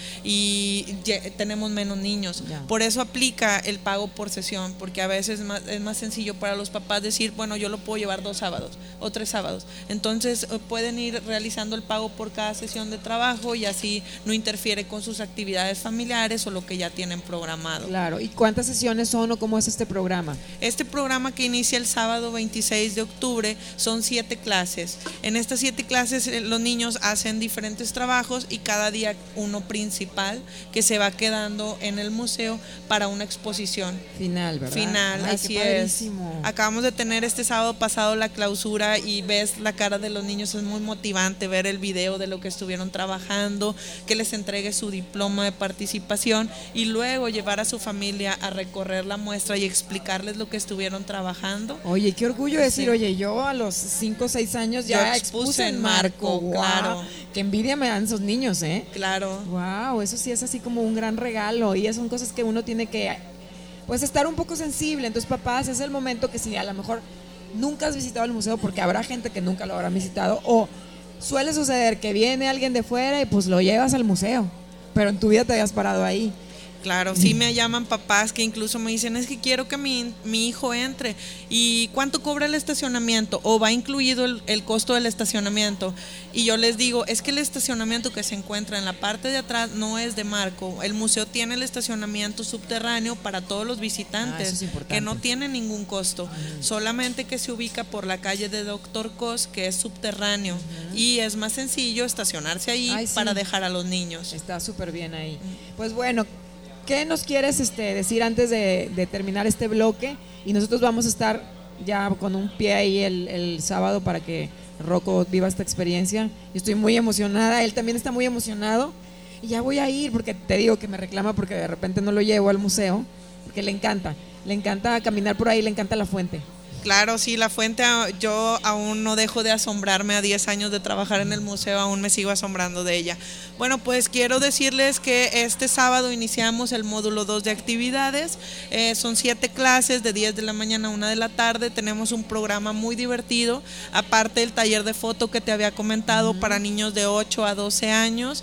y tenemos menos niños. Por eso aplica el pago por sesión, porque a veces es más sencillo para los papás decir, bueno, yo lo puedo llevar 2 sábados o 3 sábados. Entonces pueden ir realizando el pago por cada sesión de trabajo y así no interfiere con sus actividades familiares o lo que ya tienen programado. Claro, ¿y cuántas sesiones son o cómo es este programa? Este programa que inicia el sábado 26 de octubre son 7 clases. En estas 7 clases los niños hacen diferentes trabajos y cada día uno principal que se va quedando en el museo para una exposición final, ¿verdad? Final. Ay, así qué padrísimo. es. Acabamos de tener este sábado pasado la clausura y ves la cara de los niños, es muy motivante ver el video de lo que estuvieron trabajando, que les entregue su diploma de participación y luego llevar a su familia a recorrer la muestra y explicarles lo que estuvieron trabajando. Oye, qué orgullo decir, oye, yo a los 5 o 6 años ya expuse en Marco. Wow, claro. Qué envidia me dan esos niños, ¿eh? Claro. Wow, eso sí es así como un gran regalo y esas son cosas que uno tiene que, pues, estar un poco sensible. Entonces, papás, es el momento que si a lo mejor nunca has visitado el museo, porque habrá gente que nunca lo habrá visitado, o suele suceder que viene alguien de fuera y pues lo llevas al museo, pero en tu vida te habías parado ahí. Claro, sí me llaman papás que incluso me dicen, es que quiero que mi hijo entre. ¿Y cuánto cobra el estacionamiento? ¿O va incluido el costo del estacionamiento? Y yo les digo, es que el estacionamiento que se encuentra en la parte de atrás no es de Marco. El museo tiene el estacionamiento subterráneo para todos los visitantes, eso es que no tiene ningún costo. Solamente que se ubica por la calle de Dr. Cos, que es subterráneo. Y es más sencillo estacionarse ahí para dejar a los niños. Está súper bien ahí. Pues bueno, ¿qué nos quieres decir antes de terminar este bloque? Y nosotros vamos a estar ya con un pie ahí el sábado para que Rocco viva esta experiencia. Yo estoy muy emocionada, él también está muy emocionado. Y ya voy a ir porque te digo que me reclama porque de repente no lo llevo al museo, porque le encanta caminar por ahí, le encanta la fuente. Claro, sí, la fuente, yo aún no dejo de asombrarme a 10 años de trabajar en el museo, aún me sigo asombrando de ella. Bueno, pues quiero decirles que este sábado iniciamos el módulo 2 de actividades, son 7 clases de 10 de la mañana a 1 de la tarde, tenemos un programa muy divertido, aparte del taller de foto que te había comentado para niños de 8 a 12 años,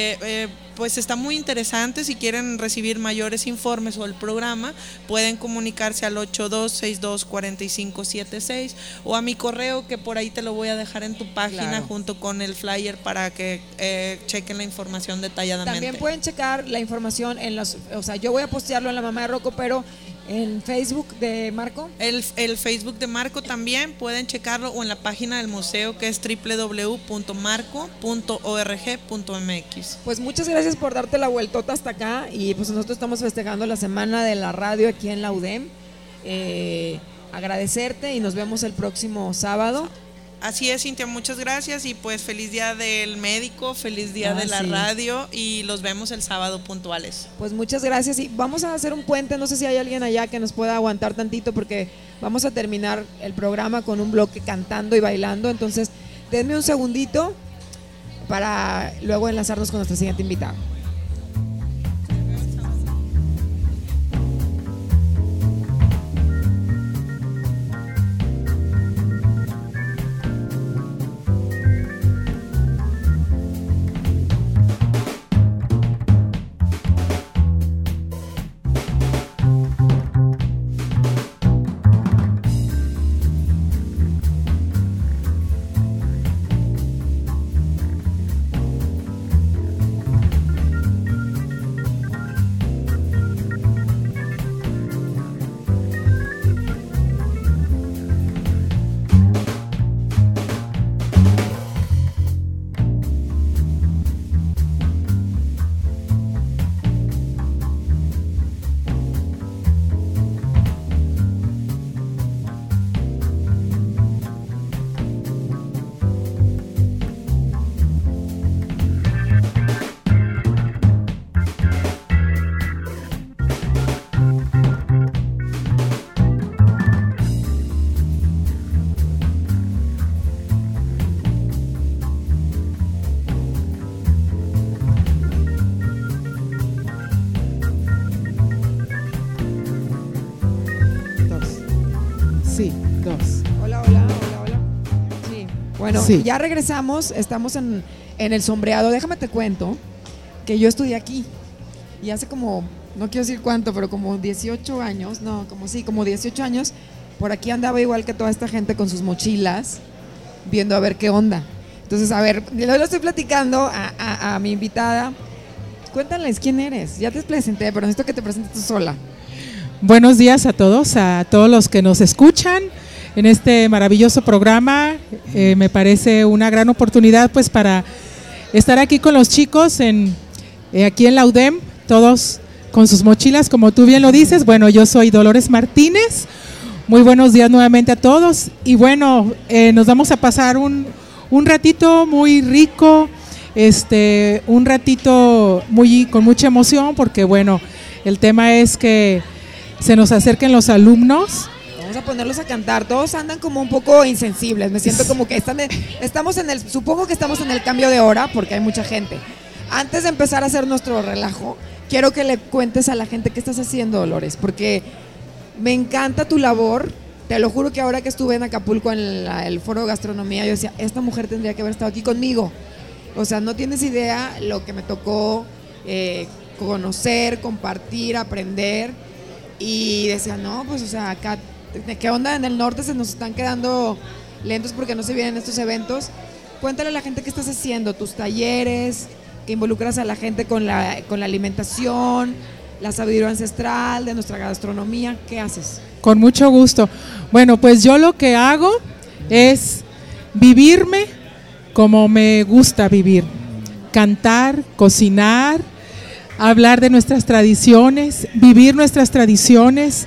pues está muy interesante. Si quieren recibir mayores informes o el programa, pueden comunicarse al 8262-4576 o a mi correo, que por ahí te lo voy a dejar en tu página junto con el flyer para que chequen la información detalladamente. También pueden checar la información en yo voy a postearlo en La Mamá de Rocco, pero ¿en Facebook de Marco? El Facebook de Marco también pueden checarlo, o en la página del museo, que es www.marco.org.mx. Pues muchas gracias por darte la vueltota hasta acá, y pues nosotros estamos festejando la semana de la radio aquí en la UDEM. Agradecerte y nos vemos el próximo sábado. Así es, Cintia, muchas gracias y pues feliz día del médico, feliz día de la radio y los vemos el sábado puntuales. Pues muchas gracias y vamos a hacer un puente, no sé si hay alguien allá que nos pueda aguantar tantito porque vamos a terminar el programa con un bloque cantando y bailando, entonces denme un segundito para luego enlazarnos con nuestro siguiente invitado. Sí, 2. Hola. Sí. Bueno, Sí. ya regresamos, estamos en el sombreado. Déjame te cuento que yo estudié aquí y hace como, no quiero decir cuánto, pero como 18 años, como 18 años, por aquí andaba igual que toda esta gente con sus mochilas, viendo a ver qué onda. Entonces, a ver, yo le estoy platicando a mi invitada. Cuéntales quién eres. Ya te presenté, pero necesito que te presentes tú sola. Buenos días a todos los que nos escuchan en este maravilloso programa. Me parece una gran oportunidad pues para estar aquí con los chicos aquí en la UDEM, todos con sus mochilas, como tú bien lo dices. Bueno, yo soy Dolores Martínez. Muy buenos días nuevamente a todos. Y bueno, nos vamos a pasar un ratito muy rico, un ratito con mucha emoción, porque bueno, el tema es que se nos acerquen los alumnos. Vamos a ponerlos a cantar. Todos andan como un poco insensibles. Me siento como que supongo que estamos en el cambio de hora porque hay mucha gente. Antes de empezar a hacer nuestro relajo, quiero que le cuentes a la gente qué estás haciendo, Dolores, porque me encanta tu labor. Te lo juro que ahora que estuve en Acapulco en el foro de gastronomía, yo decía, esta mujer tendría que haber estado aquí conmigo. O sea, no tienes idea lo que me tocó conocer, compartir, aprender. Y decía, no, pues o sea, acá, ¿qué onda? En el norte se nos están quedando lentos porque no se vienen estos eventos. Cuéntale a la gente qué estás haciendo, tus talleres, que involucras a la gente con la alimentación, la sabiduría ancestral de nuestra gastronomía. ¿Qué haces? Con mucho gusto. Bueno, pues yo lo que hago es vivirme como me gusta vivir. Cantar, cocinar, hablar de nuestras tradiciones, vivir nuestras tradiciones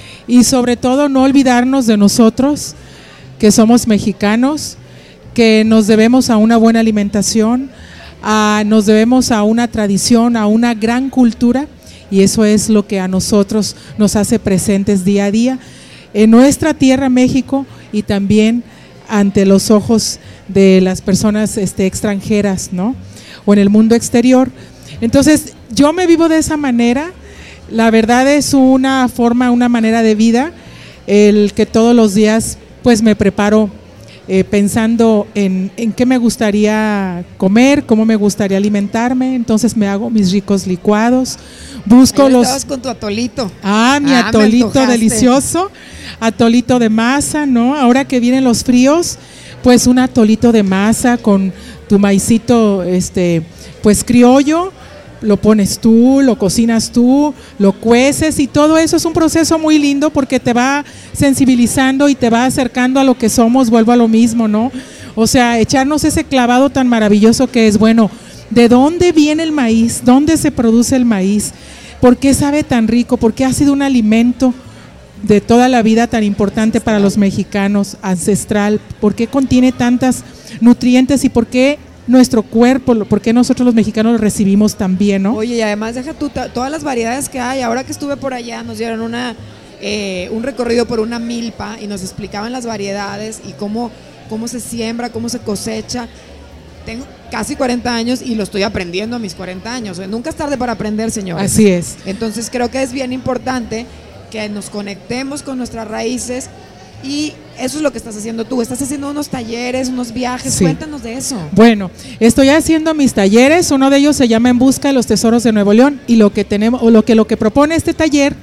y sobre todo no olvidarnos de nosotros, que somos mexicanos, que nos debemos a una buena alimentación, nos debemos a una tradición, a una gran cultura, y eso es lo que a nosotros nos hace presentes día a día en nuestra tierra, México, y también ante los ojos de las personas extranjeras, ¿no? O en el mundo exterior. Entonces, yo me vivo de esa manera. La verdad es una manera de vida, el que todos los días pues me preparo pensando en qué me gustaría comer, cómo me gustaría alimentarme. Entonces me hago mis ricos licuados, busco los... Estabas con tu atolito. Mi atolito delicioso, atolito de masa, ¿no? Ahora que vienen los fríos, pues un atolito de masa con tu maicito pues criollo. Lo pones tú, lo cocinas tú, lo cueces y todo eso es un proceso muy lindo porque te va sensibilizando y te va acercando a lo que somos. Vuelvo a lo mismo, ¿no? O sea, echarnos ese clavado tan maravilloso que es, bueno, ¿de dónde viene el maíz? ¿Dónde se produce el maíz? ¿Por qué sabe tan rico? ¿Por qué ha sido un alimento de toda la vida tan importante para los mexicanos, ancestral? ¿Por qué contiene tantas nutrientes y por qué nuestro cuerpo, porque nosotros los mexicanos lo recibimos también, ¿no? Oye, y además deja tú todas las variedades que hay. Ahora que estuve por allá nos dieron un recorrido por una milpa y nos explicaban las variedades y cómo se siembra, cómo se cosecha. Tengo casi 40 años y lo estoy aprendiendo a mis 40 años. Nunca es tarde para aprender, señores. Así es. Entonces creo que es bien importante que nos conectemos con nuestras raíces. Y eso es lo que estás haciendo tú. Estás haciendo unos talleres, unos viajes. Sí. Cuéntanos de eso. Bueno, estoy haciendo mis talleres. Uno de ellos se llama En Busca de los Tesoros de Nuevo León. Y lo que tenemos, o lo que propone este taller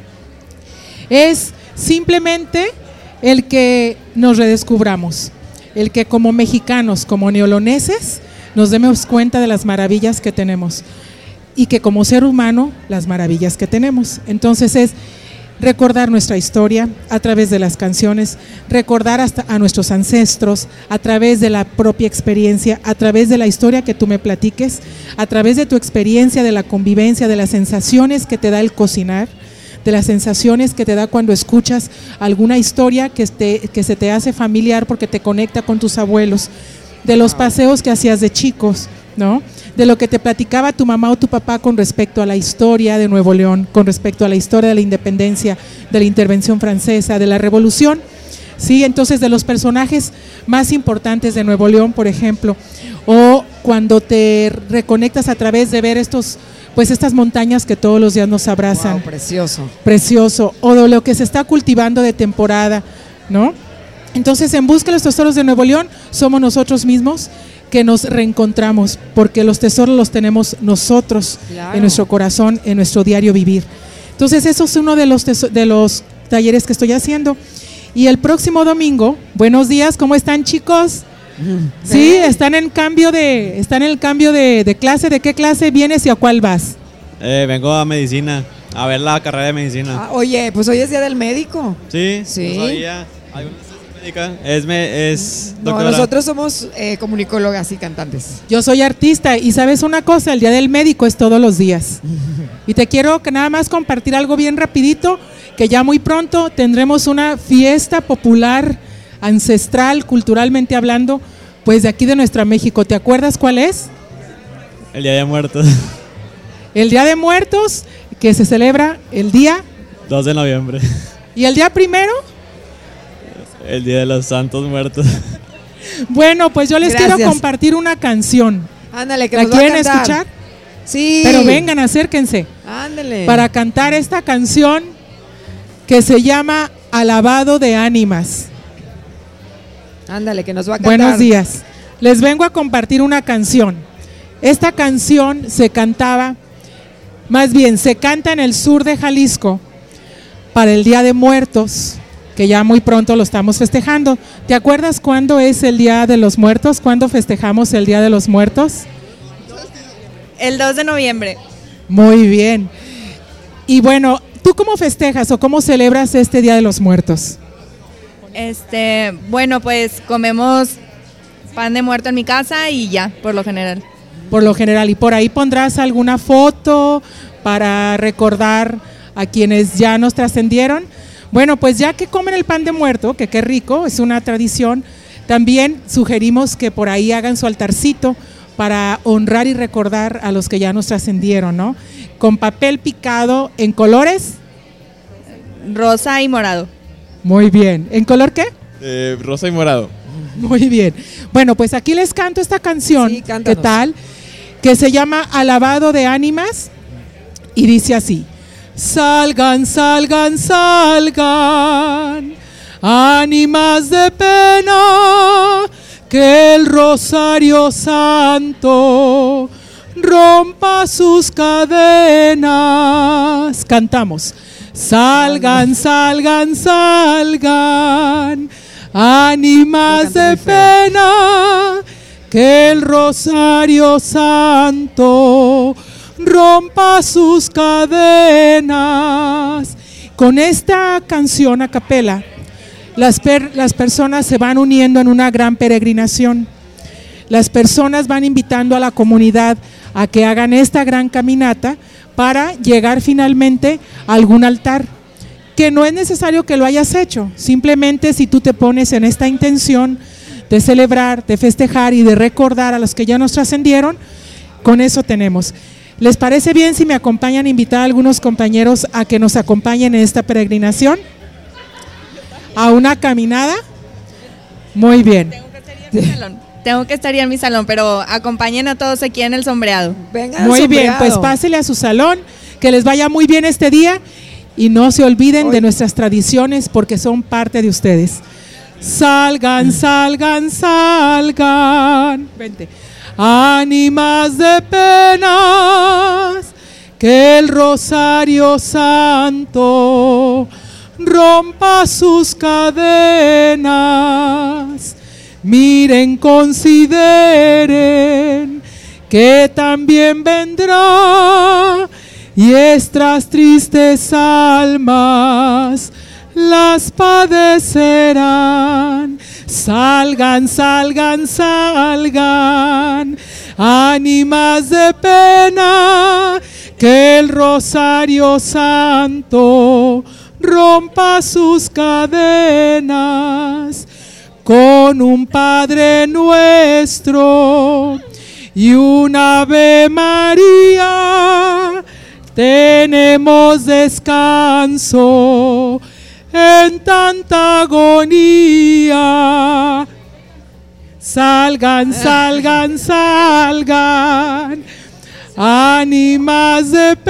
es simplemente el que nos redescubramos, el que como mexicanos, como neoloneses, nos demos cuenta de las maravillas que tenemos y que como ser humano, las maravillas que tenemos. Entonces es recordar nuestra historia a través de las canciones, recordar hasta a nuestros ancestros a través de la propia experiencia, a través de la historia que tú me platiques, a través de tu experiencia, de la convivencia, de las sensaciones que te da el cocinar, de las sensaciones que te da cuando escuchas alguna historia que se te hace familiar porque te conecta con tus abuelos, de los paseos que hacías de chicos, ¿no? De lo que te platicaba tu mamá o tu papá con respecto a la historia de Nuevo León, con respecto a la historia de la independencia, de la intervención francesa, de la revolución, ¿sí? Entonces, de los personajes más importantes de Nuevo León, por ejemplo, o cuando te reconectas a través de ver estas montañas que todos los días nos abrazan. Wow, precioso. Precioso. O de lo que se está cultivando de temporada, ¿no? Entonces, en Busca de los Tesoros de Nuevo León, somos nosotros mismos que nos reencontramos, porque los tesoros los tenemos nosotros, claro, en nuestro corazón, en nuestro diario vivir. Entonces, eso es uno de los talleres que estoy haciendo. Y el próximo domingo, buenos días, ¿cómo están, chicos? Sí, están en el cambio de clase. ¿De qué clase vienes y a cuál vas? Vengo a medicina, a ver la carrera de medicina. Oye, pues hoy es día del médico. Sí, sí. No sabía. ¿Hay una médica? Es doctora. No, nosotros somos comunicólogas y cantantes. Yo soy artista y sabes una cosa, el día del médico es todos los días. Y te quiero que nada más compartir algo bien rapidito, que ya muy pronto tendremos una fiesta popular, ancestral, culturalmente hablando, pues de aquí de nuestra México. ¿Te acuerdas cuál es? El Día de Muertos. El Día de Muertos, que se celebra el día 2 de noviembre. ¿Y el día primero? El Día de los Santos Muertos. Bueno, pues yo les quiero compartir una canción. Ándale, que ¿la nos va quieren a cantar? escuchar? Sí. Pero vengan, acérquense. Ándale. Para cantar esta canción que se llama Alabado de Ánimas. Ándale, que nos va a cantar. Buenos días. Les vengo a compartir una canción. Esta canción se canta en el sur de Jalisco para el Día de Muertos, que ya muy pronto lo estamos festejando. ¿Te acuerdas cuándo es el Día de los Muertos? ¿Cuándo festejamos el Día de los Muertos? El 2 de noviembre. Muy bien. Y bueno, ¿tú cómo festejas o cómo celebras este Día de los Muertos? Bueno, pues comemos pan de muerto en mi casa y ya, por lo general. Por lo general, y por ahí pondrás alguna foto para recordar a quienes ya nos trascendieron. Bueno, pues ya que comen el pan de muerto, que qué rico, es una tradición, también sugerimos que por ahí hagan su altarcito para honrar y recordar a los que ya nos trascendieron, ¿no? Con papel picado en colores. Rosa y morado. Muy bien. ¿En color qué? Rosa y morado. Muy bien. Bueno, pues aquí les canto esta canción. Sí, cántanos. ¿Qué tal? Que se llama Alabado de Ánimas y dice así: salgan, salgan, salgan, ánimas de pena, que el Rosario Santo rompa sus cadenas. Cantamos. Salgan, salgan, salgan, ánimas de pena, que el Rosario Santo rompa sus cadenas. Con esta canción a capela, las personas se van uniendo en una gran peregrinación. Las personas van invitando a la comunidad a que hagan esta gran caminata para llegar finalmente a algún altar, que no es necesario que lo hayas hecho, simplemente si tú te pones en esta intención de celebrar, de festejar y de recordar a los que ya nos trascendieron, con eso tenemos. ¿Les parece bien si me acompañan a invitar a algunos compañeros a que nos acompañen en esta peregrinación? ¿A una caminada? Muy bien. Tengo que estar ya en mi salón, pero acompañen a todos aquí en el sombreado. Venga, muy bien, pues pásele a su salón, que les vaya muy bien este día y no se olviden de nuestras tradiciones porque son parte de ustedes. Salgan, salgan, salgan. Vente. Ánimas de penas, que el Rosario Santo rompa sus cadenas. Miren, consideren que también vendrá y estas tristes almas las padecerán. Salgan, salgan, salgan, ánimas de pena, que el Rosario Santo rompa sus cadenas. Con un Padre Nuestro y un Ave María tenemos descanso en tanta agonía. Salgan, salgan, salgan, ánimas de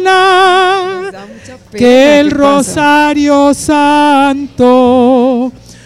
pena, que el Rosario Santo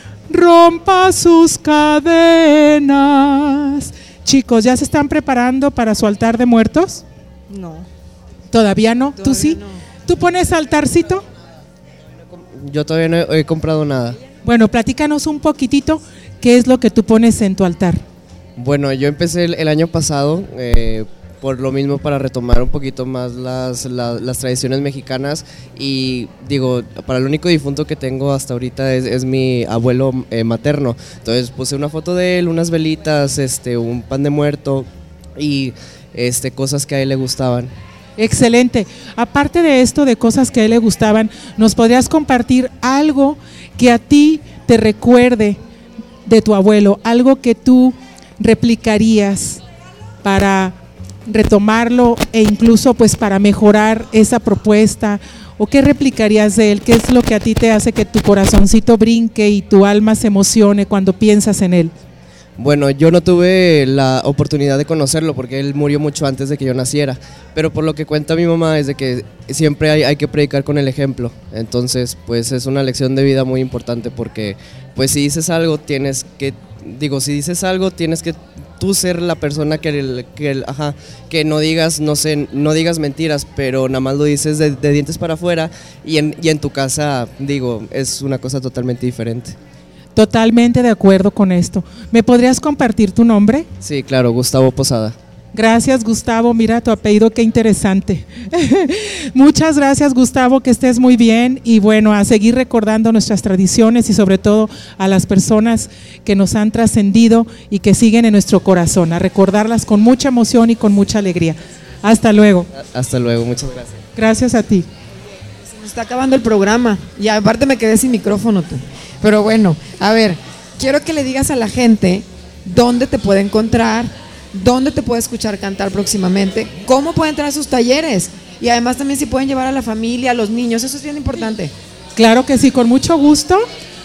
rompa sus cadenas. Chicos, ¿ya se están preparando para su altar de muertos? No. ¿Todavía no? ¿Tú sí? No. ¿Tú pones altarcito? Yo todavía no he comprado nada. Bueno, platícanos un poquitito qué es lo que tú pones en tu altar. Bueno, yo empecé el año pasado por lo mismo, para retomar un poquito más las tradiciones mexicanas, y digo, para el único difunto que tengo hasta ahorita es mi abuelo materno. Entonces puse una foto de él, unas velitas, un pan de muerto y cosas que a él le gustaban. Excelente. Aparte de esto, de cosas que a él le gustaban, ¿nos podrías compartir algo que a ti te recuerde de tu abuelo? Algo que tú replicarías para retomarlo e incluso pues para mejorar esa propuesta, o qué replicarías de él, qué es lo que a ti te hace que tu corazoncito brinque y tu alma se emocione cuando piensas en él. Bueno, yo no tuve la oportunidad de conocerlo porque él murió mucho antes de que yo naciera, pero por lo que cuenta mi mamá es de que siempre hay que predicar con el ejemplo. Entonces pues es una lección de vida muy importante, porque pues si dices algo tienes que tú ser la persona que no digas, no digas mentiras, pero nada más lo dices de dientes para afuera, y en tu casa, digo, es una cosa totalmente diferente. Totalmente de acuerdo con esto. ¿Me podrías compartir tu nombre? Sí, claro, Gustavo Posada. Gracias, Gustavo, mira tu apellido, qué interesante. Muchas gracias, Gustavo, que estés muy bien, y bueno, a seguir recordando nuestras tradiciones y sobre todo a las personas que nos han trascendido y que siguen en nuestro corazón, a recordarlas con mucha emoción y con mucha alegría. Hasta luego. Hasta luego, muchas gracias. Gracias a ti. Se nos está acabando el programa y aparte me quedé sin micrófono tú. Pero bueno, a ver, quiero que le digas a la gente dónde te puede encontrar, dónde te puede escuchar cantar próximamente, cómo puede entrar a sus talleres, y además también si pueden llevar a la familia, a los niños, eso es bien importante. Claro que sí, con mucho gusto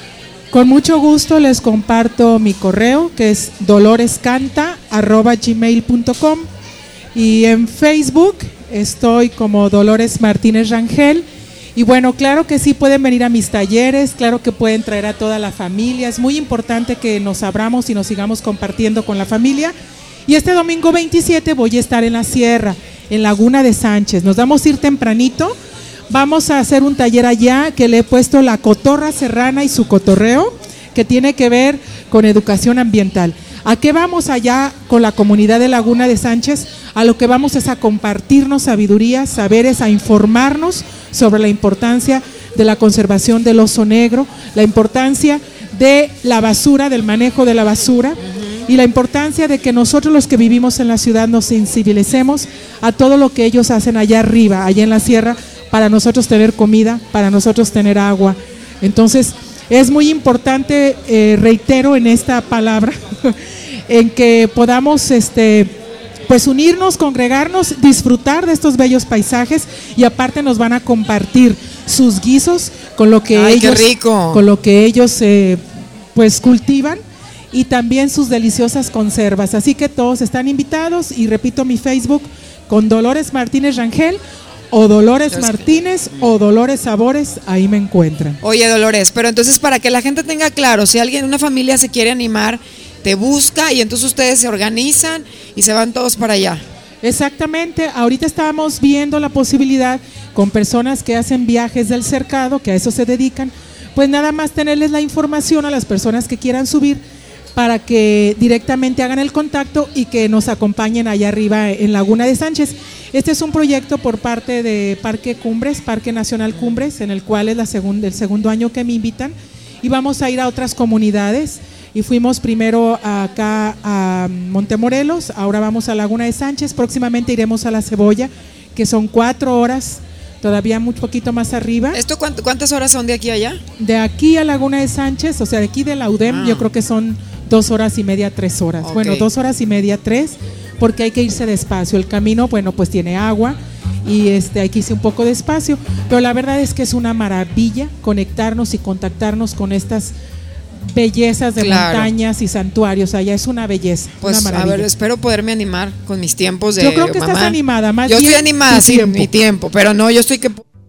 les comparto mi correo, que es dolorescanta@gmail.com, y en Facebook estoy como Dolores Martínez Rangel. Y bueno, claro que sí, pueden venir a mis talleres, claro que pueden traer a toda la familia, es muy importante que nos abramos y nos sigamos compartiendo con la familia. Y este domingo 27 voy a estar en la sierra, en Laguna de Sánchez. Nos vamos a ir tempranito, vamos a hacer un taller allá que le he puesto La Cotorra Serrana y su cotorreo, que tiene que ver con educación ambiental. ¿A qué vamos allá con la comunidad de Laguna de Sánchez? A lo que vamos es a compartirnos sabiduría, saberes, a informarnos sobre la importancia de la conservación del oso negro, la importancia de la basura, del manejo de la basura, y la importancia de que nosotros los que vivimos en la ciudad nos sensibilicemos a todo lo que ellos hacen allá arriba, allá en la sierra, para nosotros tener comida, para nosotros tener agua. Entonces es muy importante, reitero en esta palabra, en que podamos pues unirnos, congregarnos, disfrutar de estos bellos paisajes, y aparte nos van a compartir sus guisos con lo que ellos pues cultivan, y también sus deliciosas conservas. Así que todos están invitados, y repito mi Facebook con Dolores Martínez Rangel, o Dolores Martínez o Dolores Sabores, ahí me encuentran. Oye, Dolores, pero entonces para que la gente tenga claro, si alguien, una familia se quiere animar, te busca y entonces ustedes se organizan y se van todos para allá. Exactamente, ahorita estábamos viendo la posibilidad con personas que hacen viajes del cercado, que a eso se dedican, pues nada más tenerles la información a las personas que quieran subir, para que directamente hagan el contacto y que nos acompañen allá arriba en Laguna de Sánchez. Este es un proyecto por parte de Parque Cumbres, Parque Nacional Cumbres, en el cual es el segundo año que me invitan, y vamos a ir a otras comunidades. Y fuimos primero acá a Montemorelos, ahora vamos a Laguna de Sánchez, próximamente iremos a La Cebolla, que son 4 horas, todavía muy poquito más arriba. ¿Esto cuántas horas son de aquí a allá? De aquí a Laguna de Sánchez, o sea, de aquí de la UDEM, yo creo que son 2 horas y media, 3 horas. Okay. Bueno, 2 horas y media, 3, porque hay que irse despacio. El camino, bueno, pues tiene agua, y hay que irse un poco despacio, pero la verdad es que es una maravilla conectarnos y contactarnos con estas bellezas de montañas y santuarios. Allá es una belleza, pues una a ver, espero poderme animar con mis tiempos de Yo creo que mamá. Estás animada, más yo bien estoy animada, sí, mi tiempo, pero no, yo estoy que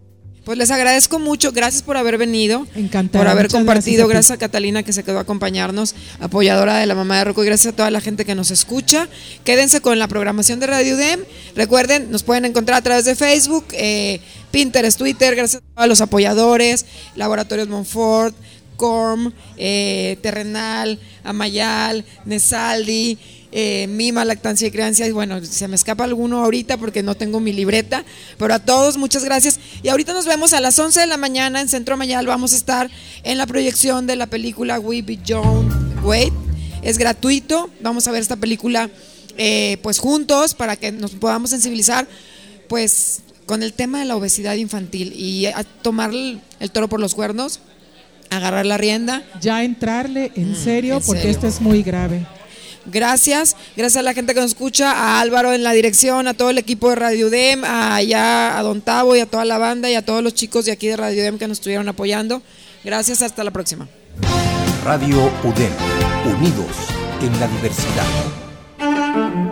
Pues les agradezco mucho, gracias por haber venido, Encantada, por haber muchas compartido, gracias gracias a Catalina que se quedó a acompañarnos, apoyadora de la mamá de Rocco, y gracias a toda la gente que nos escucha. Quédense con la programación de Radio UDEM, recuerden, nos pueden encontrar a través de Facebook, Pinterest, Twitter, gracias a todos los apoyadores, Laboratorios Monfort, CORM, Terrenal, Amayal, Nesaldi, Mima, Lactancia y Crianza, y bueno, se me escapa alguno ahorita porque no tengo mi libreta, pero a todos muchas gracias, y ahorita nos vemos a las 11 de la mañana en Centro Amayal. Vamos a estar en la proyección de la película We Beyond Wait, es gratuito, vamos a ver esta película pues juntos para que nos podamos sensibilizar pues con el tema de la obesidad infantil y a tomar el toro por los cuernos, agarrar la rienda, ya entrarle en serio, en porque serio. esto es muy grave. Gracias a la gente que nos escucha, a Álvaro en la dirección, a todo el equipo de Radio UDEM, a Don Tavo y a toda la banda y a todos los chicos de aquí de Radio UDEM que nos estuvieron apoyando. Gracias, hasta la próxima. Radio UDEM, unidos en la diversidad.